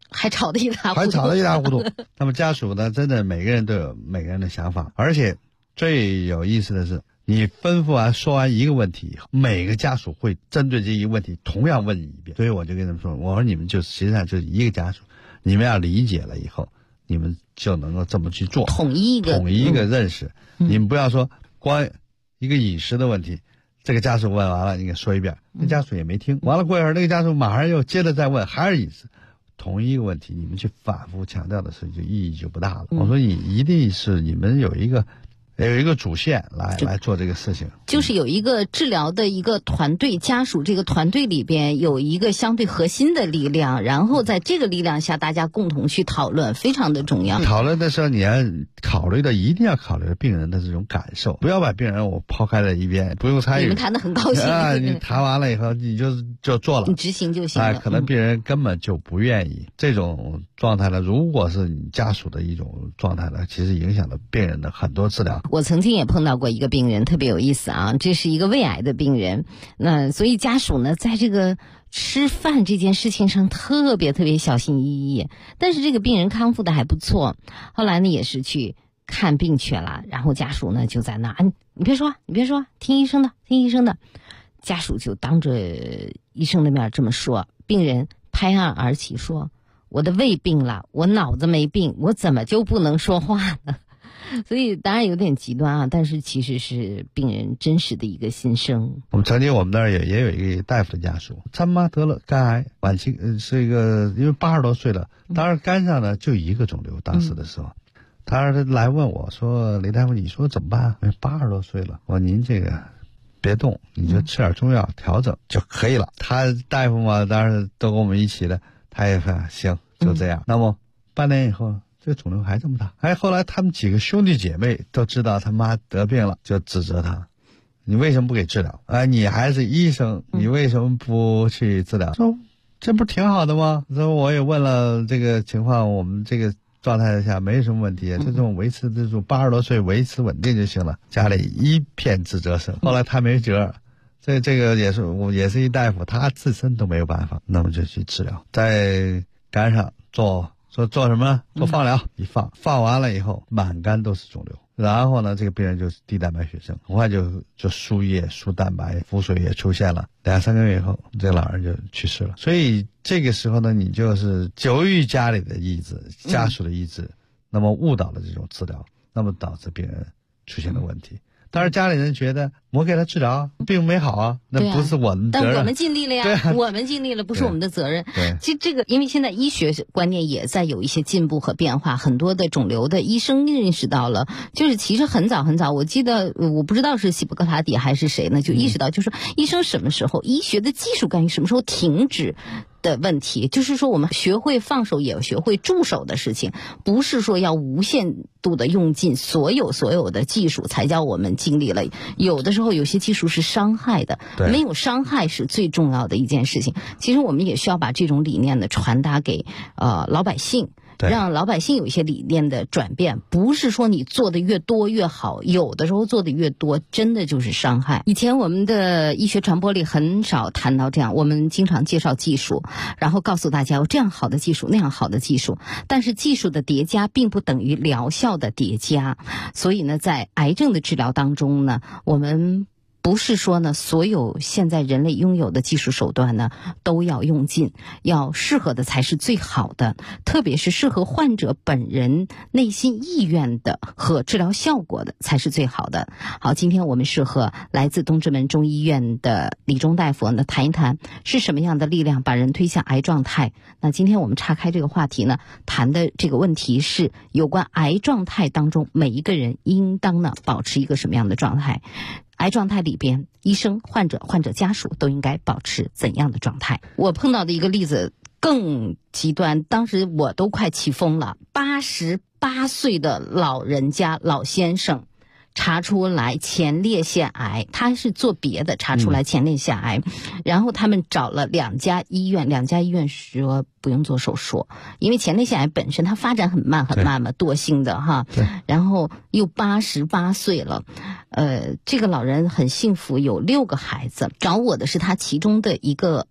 还吵得一塌糊涂， 还吵得一塌糊涂。那么家属呢，真的每个人都有每个人的想法，而且最有意思的是，你吩咐完说完一个问题以后，每个家属会针对这一个问题同样问你一遍。所以我就跟他们说，我说你们就实际上就是一个家属，你们要理解了以后，你们就能够这么去做， 统一一个认识。你们不要说光一个饮食的问题，这个家属问完了，你给说一遍，那家属也没听。完了过一会儿，那个家属马上又接着再问，还是饮食。同一个问题，你们去反复强调的时候，就意义就不大了。我说你一定是你们有一个主线来做这个事情， 就是有一个治疗的一个团队，家属这个团队里边有一个相对核心的力量，然后在这个力量下，大家共同去讨论，非常的重要。 讨论的时候，你要一定要考虑病人的这种感受，不要把病人我抛开在一边，不用参与。 你们谈得很高兴啊，你谈完了以后，你就做了， 你执行就行了。 可能病人根本就不愿意这种状态呢。如果是你家属的一种状态呢，其实影响了病人的很多治疗。 我曾经也碰到过一个病人，特别有意思啊，这是一个胃癌的病人，那所以家属呢，在这个吃饭这件事情上特别小心翼翼，但是这个病人康复的还不错，后来呢也是去看病去了，然后家属呢就在那你别说，听医生的，家属就当着医生的面这么说，病人拍案而起说，我的胃病了，我脑子没病，我怎么就不能说话呢？所以当然有点极端啊，但是其实是病人真实的一个心声。 我们那儿也有一个大夫的家属，他妈得了肝癌，晚期是一个，因为80多岁了，当然肝上呢就一个肿瘤，当时的时候，他来问我说，雷大夫你说怎么办？80多岁了，我说您这个别动，你就吃点中药调整就可以了。他大夫嘛，当时都跟我们一起的，他也说行，就这样。那么半年以后，这个肿瘤还这么大，后来他们几个兄弟姐妹都知道他妈得病了，就指责他，你为什么不给治疗？你还是医生，你为什么不去治疗？说这不挺好的吗？说我也问了这个情况，我们这个状态下没什么问题，这种维持这种80多岁维持稳定就行了。家里一片指责声，后来他没辙，这个也是一大夫，他自身都没有办法，那么就去治疗，在肝上做什么？做放疗，一放完了以后，满肝都是肿瘤。然后呢，这个病人就是低蛋白血症，很快就输液、输蛋白、腹水也出现了。2-3个月以后，这个老人就去世了。所以这个时候呢，你就是由于家里的意志、家属的意志，那么误导了这种治疗，那么导致病人出现了问题。但是家里人觉得我给他治疗并没好啊，那不是我们责任， 但我们尽力了呀，我们尽力了，不是我们的责任。其实这个，因为现在医学观念也在有一些进步和变化，很多的肿瘤的医生认识到了，就是其实很早，我记得我不知道是希波克拉底还是谁呢，就意识到，就是医生什么时候医学的技术干预什么时候停止的问题，就是说我们学会放手，也学会驻手的事情，不是说要无限度的用尽所有的技术才叫我们尽力了。有的时候有些技术是伤害的，没有伤害是最重要的一件事情。其实我们也需要把这种理念呢传达给老百姓，让老百姓有一些理念的转变，不是说你做的越多越好，有的时候做的越多真的就是伤害。以前我们的医学传播里很少谈到这样，我们经常介绍技术，然后告诉大家有这样好的技术那样好的技术，但是技术的叠加并不等于疗效的叠加。所以呢，在癌症的治疗当中呢，我们不是说呢，所有现在人类拥有的技术手段呢都要用尽，要适合的才是最好的，特别是适合患者本人内心意愿的和治疗效果的才是最好的。好，今天我们是和来自东直门中医院的李忠大夫呢谈一谈是什么样的力量把人推向癌状态。那今天我们岔开这个话题呢，谈的这个问题是有关癌状态当中每一个人应当呢保持一个什么样的状态。癌状态里边，医生、患者家属都应该保持怎样的状态？我碰到的一个例子更极端，当时我都快气疯了。88岁的老人家老先生查出来前列腺癌，他是做别的查出来前列腺癌，然后他们找了2家医院说不用做手术，因为前列腺癌本身它发展很慢嘛，惰性的哈，然后又88岁了，这个老人很幸福，有6个孩子，找我的是他其中的一个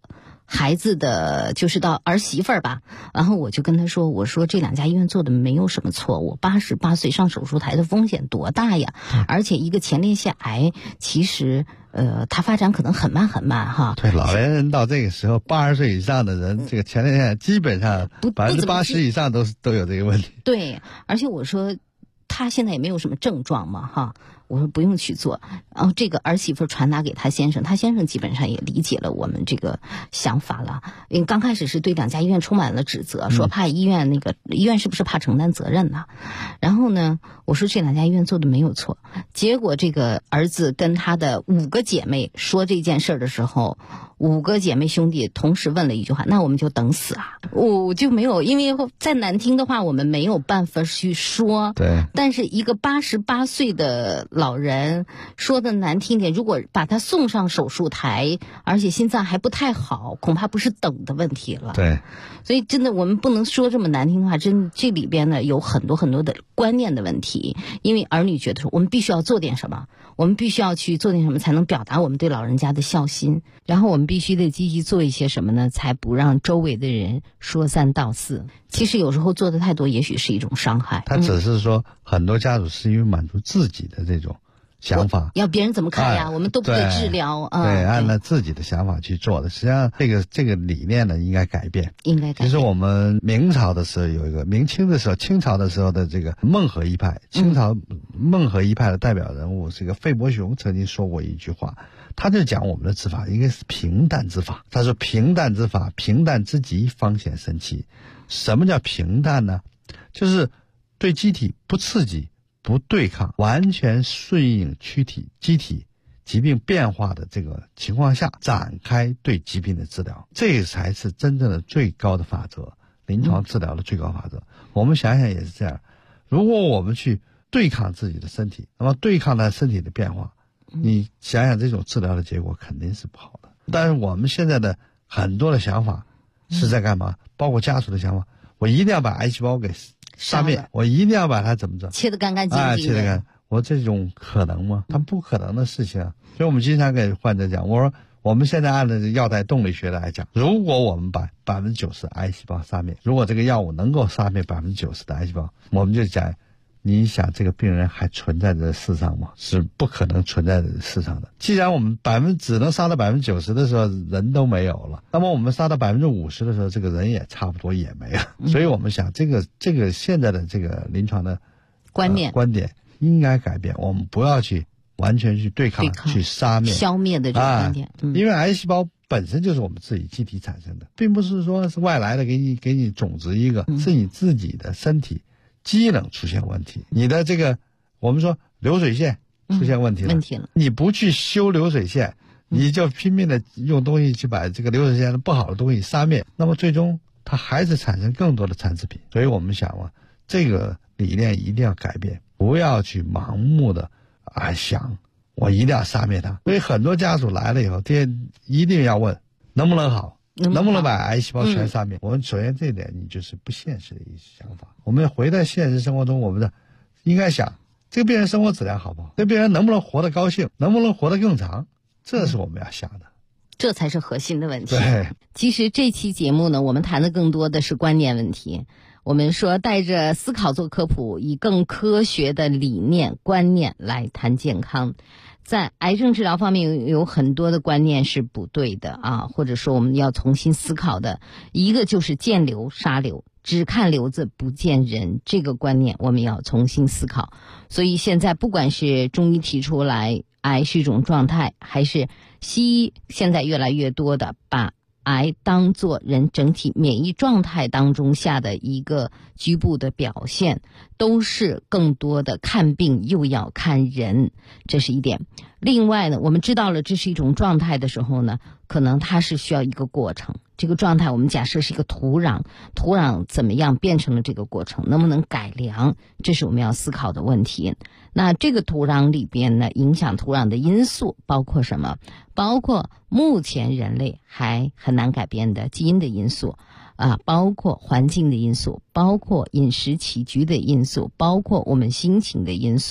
孩子的就是到儿媳妇儿吧，然后我就跟他说，我说这2家医院做的没有什么错误，88岁上手术台的风险多大呀？而且一个前列腺癌其实它发展可能很慢很慢哈。 对，老年人到这个时候，80岁以上的人，这个前列腺基本上80%以上都有这个问题。 对，而且我说他现在也没有什么症状嘛哈。我说不用去做，然后这个儿媳妇传达给他先生，他先生基本上也理解了我们这个想法了。因为刚开始是对2家医院充满了指责，说怕医院是不是怕承担责任呢？然后呢，我说这2家医院做的没有错。结果这个儿子跟他的5个姐妹说这件事的时候，5个姐妹兄弟同时问了一句话：那我们就等死啊？我就没有，因为再难听的话我们没有办法去说。 对。 但是一个88岁的老人说的难听点，如果把他送上手术台，而且心脏还不太好，恐怕不是等的问题了。 对， 所以真的我们不能说这么难听的话，真这里边呢有很多很多的观念的问题。因为儿女觉得说我们必须要做点什么，我们必须要去做点什么才能表达我们对老人家的孝心，然后我们必须得积极做一些什么呢，才不让周围的人说三道四。其实有时候做的太多也许是一种伤害。 他只是说很多家属是因为满足自己的这种想法， 要别人怎么看呀？我们都不得治疗。 对，按照自己的想法去做的。实际上这个理念呢应该改变。 应该改变。 其实我们明朝的时候有一个，明清的时候，清朝的时候的这个孟和一派，清朝孟和一派的代表人物这个费伯雄曾经说过一句话，他就讲我们的治法应该是平淡之法。他说平淡之法，平淡之极，方显神奇。什么叫平淡呢？就是对机体不刺激，不对抗，完全顺应机体疾病变化的这个情况下展开对疾病的治疗，这才是真正的最高的法则，临床治疗的最高法则。我们想想也是这样，如果我们去对抗自己的身体，那么对抗它身体的变化，你想想这种治疗的结果肯定是不好的。但是我们现在的很多的想法是在干嘛？包括家属的想法，我一定要把癌细胞给杀灭，我一定要把它怎么着切得干干净净的。 切得干，我这种可能吗？它不可能的事情啊。所以我们经常给患者讲，我说我们现在按照药代动力学来讲，如果我们把90%癌细胞杀灭，如果这个药物能够杀灭90%的癌细胞，我们就讲，你想这个病人还存在这世上吗？是不可能存在这世上的。既然我们只能杀到90%的时候人都没有了，那么我们杀到50%的时候，这个人也差不多也没了。所以我们想这个现在的这个临床的观点应该改变，我们不要去完全去对抗去杀灭消灭的这个观点。 因为癌细胞本身就是我们自己机体产生的，并不是说是外来的给你种植一个，是你自己的身体机能出现问题，你的这个我们说流水线出现问题了，你不去修流水线，你就拼命的用东西去把这个流水线的不好的东西杀灭，那么最终它还是产生更多的残次品。所以我们想嘛，这个理念一定要改变，不要去盲目的想我一定要杀灭它。所以很多家属来了以后，一定要问能不能好，能不能把癌细胞全杀灭。我们首先这一点你就是不现实的一些想法。我们回到现实生活中，我们应该想这个病人生活质量好不好，这个病人能不能活得高兴，能不能活得更长，这是我们要想的。 这才是核心的问题。 对， 其实这期节目呢，我们谈的更多的是观念问题。我们说带着思考做科普，以更科学的理念观念来谈健康。在癌症治疗方面有很多的观念是不对的啊，或者说我们要重新思考的。一个就是见瘤杀瘤，只看瘤子不见人，这个观念我们要重新思考。所以现在不管是中医提出来癌是一种状态，还是西医现在越来越多的把癌当作人整体免疫状态当中下的一个局部的表现，都是更多的看病又要看人，这是一点。另外呢，我们知道了这是一种状态的时候呢，可能它是需要一个过程。这个状态我们假设是一个土壤怎么样变成了这个过程，能不能改良，这是我们要思考的问题。那这个土壤里边呢，影响土壤的因素包括什么？包括目前人类还很难改变的基因的因素包括环境的因素，包括饮食起居的因素，包括我们心情的因素。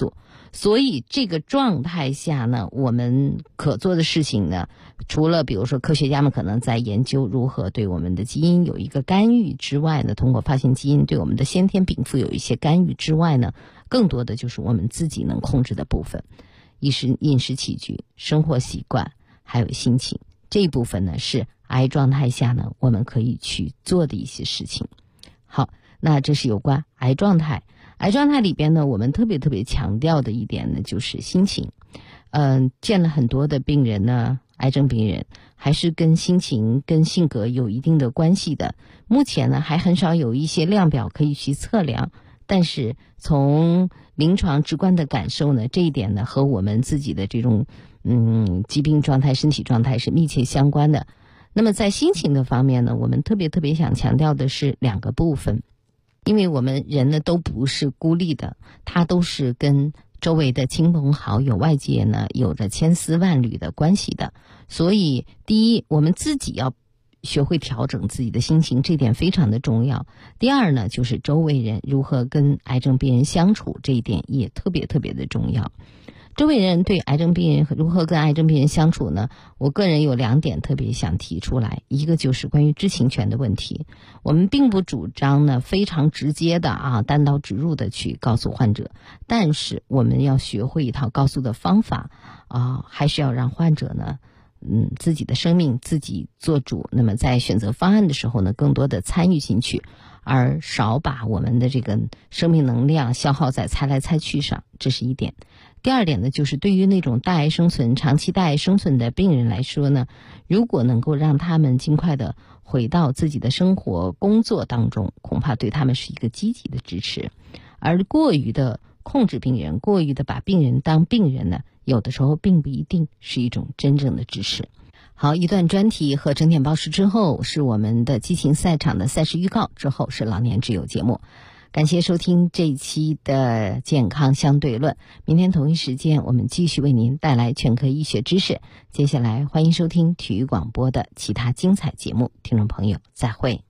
所以这个状态下呢，我们可做的事情呢，除了比如说科学家们可能在研究如何对我们的基因有一个干预之外呢，通过发现基因对我们的先天禀赋有一些干预之外呢，更多的就是我们自己能控制的部分，饮食起居、生活习惯还有心情，这一部分呢是癌状态下呢我们可以去做的一些事情。好，那这是有关癌状态。癌状态里边呢，我们特别强调的一点呢，就是心情。见了很多的病人呢，癌症病人还是跟心情、跟性格有一定的关系的。目前呢，还很少有一些量表可以去测量，但是从临床直观的感受呢，这一点呢，和我们自己的这种疾病状态、身体状态是密切相关的。那么在心情的方面呢，我们特别想强调的是2个部分。因为我们人呢都不是孤立的，他都是跟周围的亲朋好友、外界呢有着千丝万缕的关系的。所以第一，我们自己要学会调整自己的心情，这点非常的重要。第二呢，就是周围人如何跟癌症病人相处，这一点也特别的重要。周围人对癌症病人如何跟癌症病人相处呢？我个人有2点特别想提出来，一个就是关于知情权的问题。我们并不主张呢非常直接的单刀直入的去告诉患者，但是我们要学会一套告诉的方法还是要让患者呢自己的生命自己做主，那么在选择方案的时候呢更多的参与进去，而少把我们的这个生命能量消耗在猜来猜去上，这是一点。第2点呢，就是对于那种大癌生存、长期大癌生存的病人来说呢，如果能够让他们尽快的回到自己的生活、工作当中，恐怕对他们是一个积极的支持。而过于的控制病人、过于的把病人当病人呢，有的时候并不一定是一种真正的支持。好，一段专题和整点报时之后，是我们的激情赛场的赛事预告，之后是老年之友节目。感谢收听这一期的健康相对论，明天同一时间我们继续为您带来全科医学知识。接下来欢迎收听体育广播的其他精彩节目，听众朋友再会。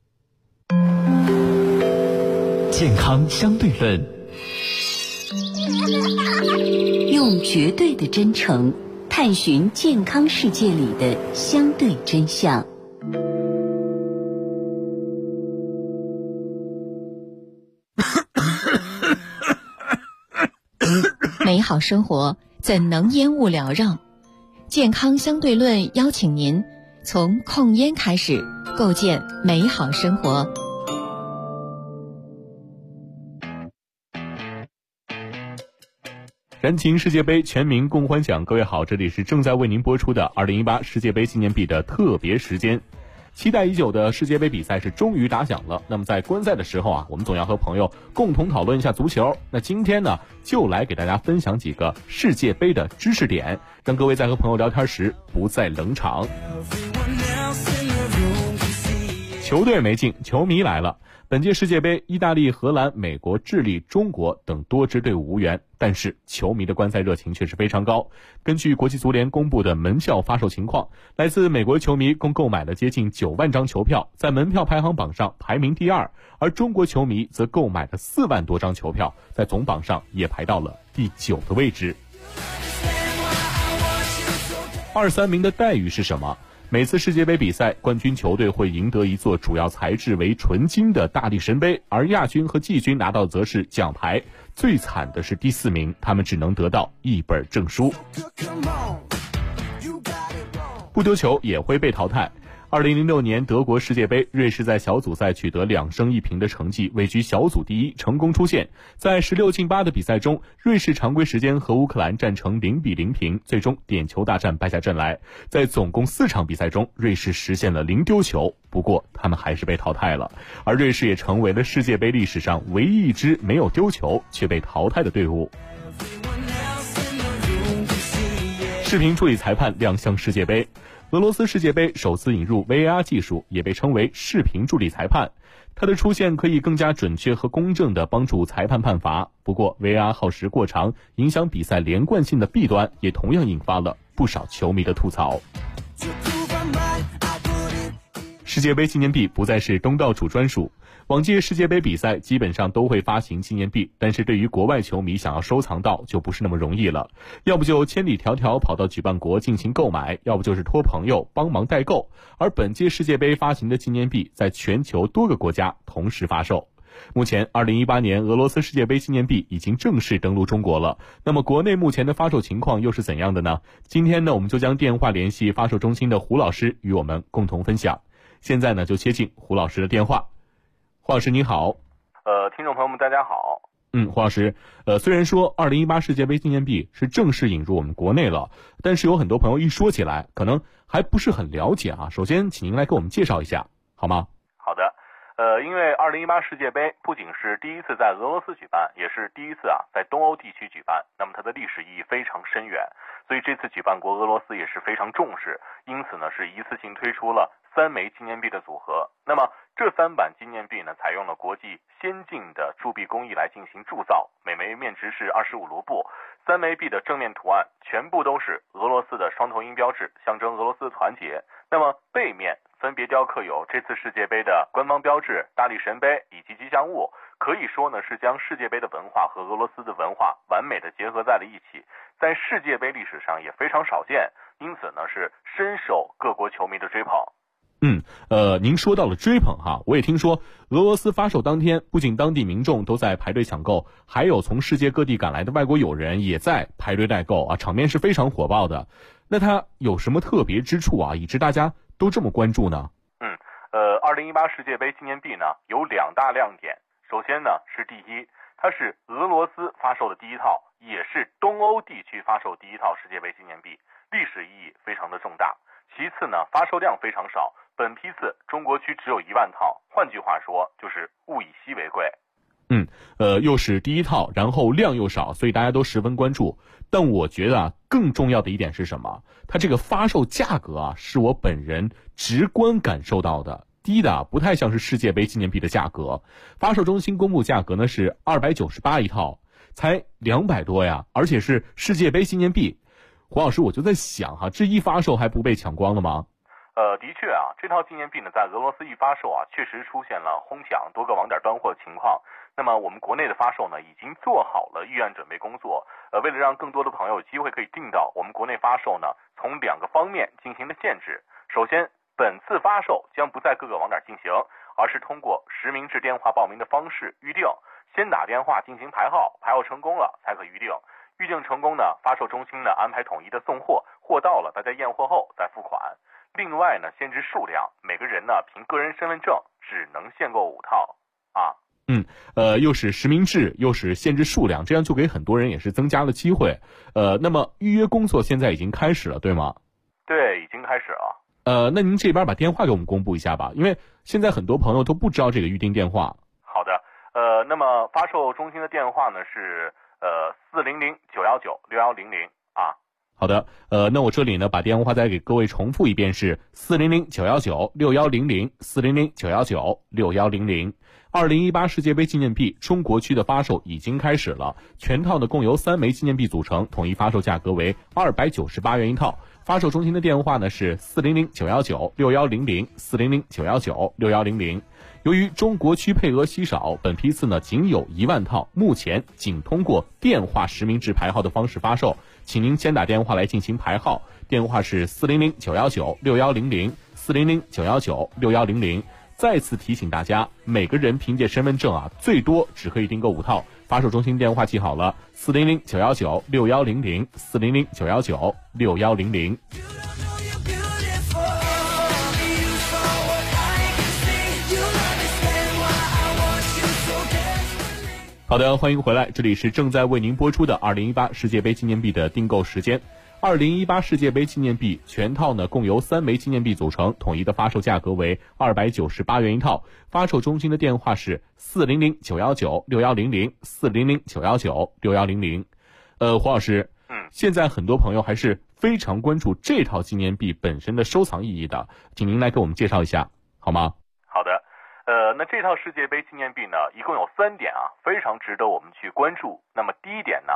健康相对论， 用绝对的真诚探寻健康世界里的相对真相。 美好生活怎能烟雾缭绕？健康相对论邀请您从控烟开始，构建美好生活。 燃情世界杯全民共欢奖，各位好，这里是正在为您播出的2018世界杯纪念币的特别时间。期待已久的世界杯比赛是终于打响了。那么在观赛的时候我们总要和朋友共同讨论一下足球。那今天呢，就来给大家分享几个世界杯的知识点，让各位在和朋友聊天时不再冷场。球队没进，球迷来了。本届世界杯，意大利、荷兰、美国、智利、中国等多支队伍无缘，但是球迷的观赛热情却是非常高。根据国际足联公布的门票发售情况，来自美国球迷共购买了接近9万张球票，在门票排行榜上排名第2，而中国球迷则购买了4万多张球票，在总榜上也排到了第9的位置。2、3名的待遇是什么？每次世界杯比赛，冠军球队会赢得一座主要材质为纯金的大力神杯，而亚军和季军拿到则是奖牌。最惨的是第4名，他们只能得到一本证书。不丢球也会被淘汰。2006年德国世界杯，瑞士在小组赛取得2胜1平的成绩，位居小组第1，成功出线。在16进8的比赛中，瑞士常规时间和乌克兰战成0比0平，最终点球大战败下阵来。在总共4场比赛中，瑞士实现了0丢球，不过他们还是被淘汰了。而瑞士也成为了世界杯历史上唯一一支没有丢球却被淘汰的队伍。视频助理裁判亮相世界杯。俄罗斯世界杯首次引入 VAR 技术，也被称为视频助理裁判。它的出现可以更加准确和公正地帮助裁判判罚。不过 VAR 耗时过长，影响比赛连贯性的弊端也同样引发了不少球迷的吐槽。世界杯纪念币不再是东道主专属。 往届世界杯比赛基本上都会发行纪念币，但是对于国外球迷想要收藏到就不是那么容易了，要不就千里迢迢跑到举办国进行购买，要不就是托朋友帮忙代购。而本届世界杯发行的纪念币在全球多个国家同时发售。目前2018年俄罗斯世界杯纪念币已经正式登陆中国了，那么国内目前的发售情况又是怎样的呢？今天呢，我们就将电话联系发售中心的胡老师与我们共同分享。现在呢，就接进胡老师的电话。胡老师您好。 听众朋友们大家好。 胡老师，虽然说2018世界杯纪念币是正式引入我们国内了，但是有很多朋友一说起来可能还不是很了解啊。首先请您来给我们介绍一下好吗？ 好的。因为2018世界杯不仅是第一次在俄罗斯举办，也是第一次在东欧地区举办，那么它的历史意义非常深远，所以这次举办国俄罗斯也是非常重视，因此呢是一次性推出了3枚纪念币的组合。那么这3版纪念币呢，采用了国际先进的铸币工艺来进行铸造，每枚面值是25卢布。3枚币的正面图案全部都是俄罗斯的双头鹰标志，象征俄罗斯的团结。那么背面分别雕刻有这次世界杯的官方标志、大力神杯以及吉祥物，可以说呢是将世界杯的文化和俄罗斯的文化完美的结合在了一起，在世界杯历史上也非常少见，因此呢是深受各国球迷的追捧。 您说到了追捧哈，我也听说俄罗斯发售当天，不仅当地民众都在排队抢购，还有从世界各地赶来的外国友人也在排队代购啊，场面是非常火爆的。那它有什么特别之处啊，以致大家都这么关注呢 ？2018世界杯纪念币呢有2大亮点。首先呢是第一，它是俄罗斯发售的第一套，也是东欧地区发售第一套世界杯纪念币，历史意义非常的重大。其次呢，发售量非常少，本批次中国区只有1万套，换句话说就是物以稀为贵。 又是第一套，然后量又少，所以大家都十分关注。但我觉得更重要的一点是什么？它这个发售价格是我本人直观感受到的，低的不太像是世界杯纪念币的价格。发售中心公布价格呢是298一套，才200多呀，而且是世界杯纪念币。胡老师，我就在想这一发售还不被抢光了吗？ 的确这套纪念币呢，在俄罗斯一发售确实出现了哄抢、多个网点断货情况。那么我们国内的发售呢，已经做好了预案准备工作。为了让更多的朋友有机会可以订到，我们国内发售呢，从2个方面进行了限制。首先，本次发售将不在各个网点进行，而是通过实名制电话报名的方式预定，先打电话进行排号，排号成功了才可预定。预定成功呢，发售中心呢安排统一的送货，货到了大家验货后再付款。另外呢，限制数量，每个人呢凭个人身份证只能限购5套又是实名制，又是限制数量，这样就给很多人也是增加了机会。那么预约工作现在已经开始了，对吗？ 对，已经开始了。 那您这边把电话给我们公布一下吧，因为现在很多朋友都不知道这个预订电话。 好的。那么发售中心的电话呢是400-919-6100 好的，那我这里呢把电话再给各位重复一遍，是400-919-6100 400-919-6100。2018世界杯纪念币中国区的发售已经开始了，全套呢共由3枚纪念币组成，统一发售价格为298元一套。发售中心的电话呢是400-919-6100 400-919-6100。由于中国区配额稀少，本批次呢仅有1万套，目前仅通过电话实名制排号的方式发售，请您先打电话来进行排号，电话是400-919-6100 400-919-6100。再次提醒大家，每个人凭借身份证最多只可以订购5套。发售中心电话记好了，400-919-6100 400-919-6100。好的，欢迎回来，这里是正在为您播出的2018世界杯纪念币的订购时间。2018世界杯纪念币全套呢共由3枚纪念币组成，统一的发售价格为298元一套。发售中心的电话是400-919-6100 400-919-6100。胡老师，现在很多朋友还是非常关注这套纪念币本身的收藏意义的，请您来给我们介绍一下好吗？ 好的。那这套世界杯纪念币呢，一共有3点非常值得我们去关注。那么第一点呢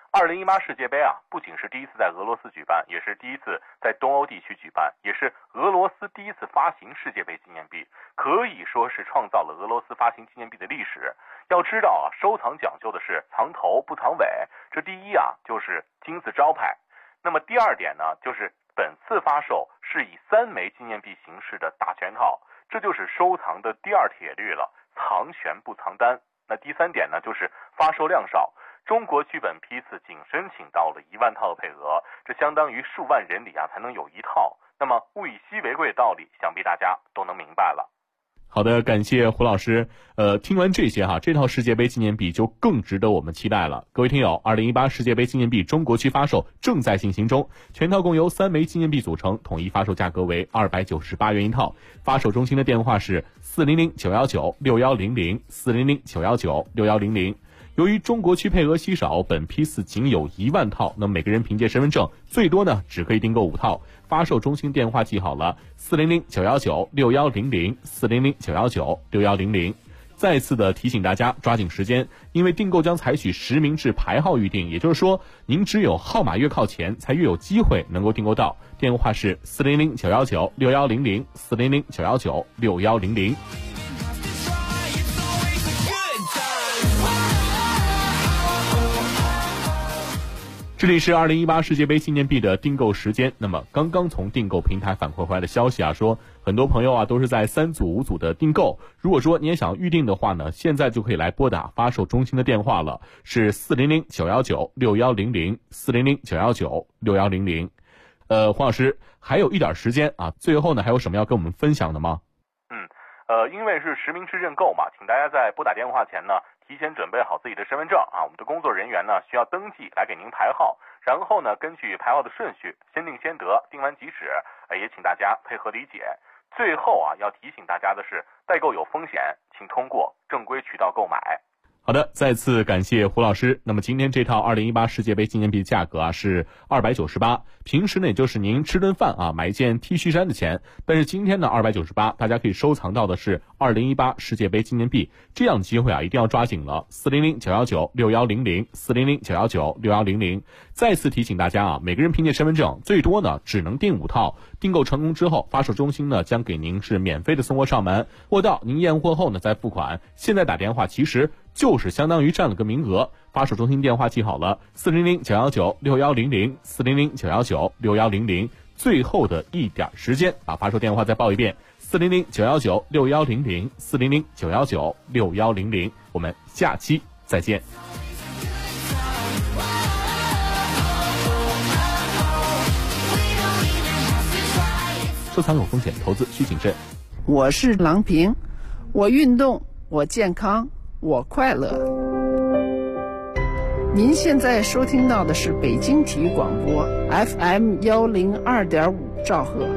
2018世界杯啊，不仅是第一次在俄罗斯举办，也是第一次在东欧地区举办，也是俄罗斯第一次发行世界杯纪念币，可以说是创造了俄罗斯发行纪念币的历史。要知道啊，收藏讲究的是藏头不藏尾，这第一啊就是金字招牌。那么第二点呢，就是本次发售是以3枚纪念币形式的大全套，这就是收藏的第二铁律了，藏全不藏单。那第3点呢，就是发售量少，中国剧本批次仅申请到了1万套的配额，这相当于数万人里啊才能有1套。那么物以稀为贵的道理，想必大家都能明白了。 好的，感谢胡老师。听完这些哈，这套世界杯纪念币就更值得我们期待了。各位听友，2018世界杯纪念币中国区发售正在进行中，全套共由3枚纪念币组成，统一发售价格为298元一套。发售中心的电话是400-919-6100 400-919-6100。由于中国区配额稀少，本批次仅有1万套，那么每个人凭借身份证最多呢只可以订购5套。发售中心电话记好了，400-919-6100 400-919-6100。再次的提醒大家抓紧时间，因为订购将采取实名制排号预订，也就是说您只有号码越靠前才越有机会能够订购到。电话是400-919-6100 400-919-6100。这里是2018世界杯纪念币的订购时间。那么刚刚从订购平台反馈回来的消息啊，说很多朋友啊都是在3组5组的订购。如果说你也想预定的话呢，现在就可以来拨打发售中心的电话了，是400-919-6100 400-919-6100。黄老师还有一点时间啊，最后呢还有什么要跟我们分享的吗？ 因为是实名制认购嘛，请大家在拨打电话前呢，提前准备好自己的身份证啊，我们的工作人员呢需要登记来给您排号，然后呢根据排号的顺序先定先得，定完即止，也请大家配合理解。最后啊，要提醒大家的是，代购有风险，请通过正规渠道购买。 好的，再次感谢胡老师。那么今天这套2018世界杯纪念币价格啊是298，平时呢也就是您吃顿饭啊买一件 T 恤衫的钱，但是今天呢298，大家可以收藏到的是2018世界杯纪念币，这样的机会啊一定要抓紧了。400-919-6100 400-919-6100。再次提醒大家啊，每个人凭借身份证最多呢只能订5套，订购成功之后，发售中心呢将给您是免费的送货上门，货到您验货后呢再付款。现在打电话其实就是相当于占了个名额。发售中心电话记好了，400-919-6100 400-919-6100。最后的一点时间，把发售电话再报一遍，400-919-6100 400-919-6100。我们下期再见。收藏有风险，投资需谨慎。 我是郎平，我运动，我健康，我快乐。您现在收听到的是北京体育广播 FM 102.5兆赫。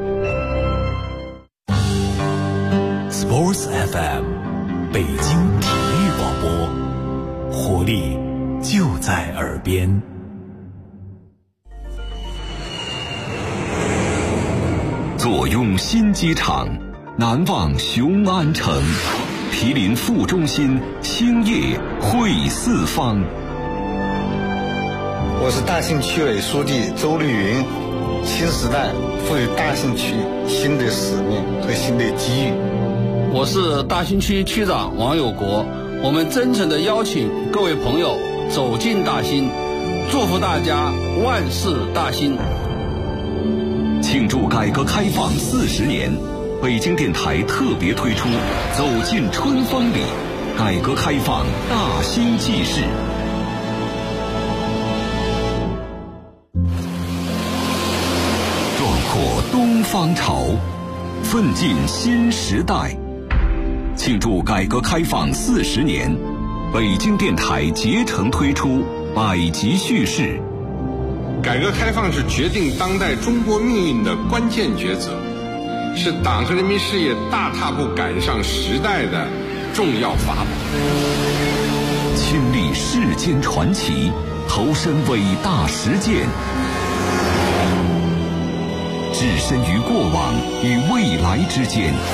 Sports FM 北京体育广播，活力就在耳边。 坐拥新机场，难忘雄安城，毗邻副中心，兴业汇四方。 我是大兴区委书记周绿云。新时代赋予大兴区新的使命和新的机遇。 我是大兴区区长王有国。我们真诚地邀请各位朋友走进大兴，祝福大家万事大兴。 庆祝改革开放40年，北京电台特别推出走进春风里，改革开放大兴纪事。壮阔东方潮，奋进新时代。庆祝改革开放40年，北京电台竭诚推出百集叙事。 改革开放是决定当代中国命运的关键抉择，是党和人民事业大踏步赶上时代的重要法宝。 亲历世间传奇，投身伟大实践，置身于过往与未来之间。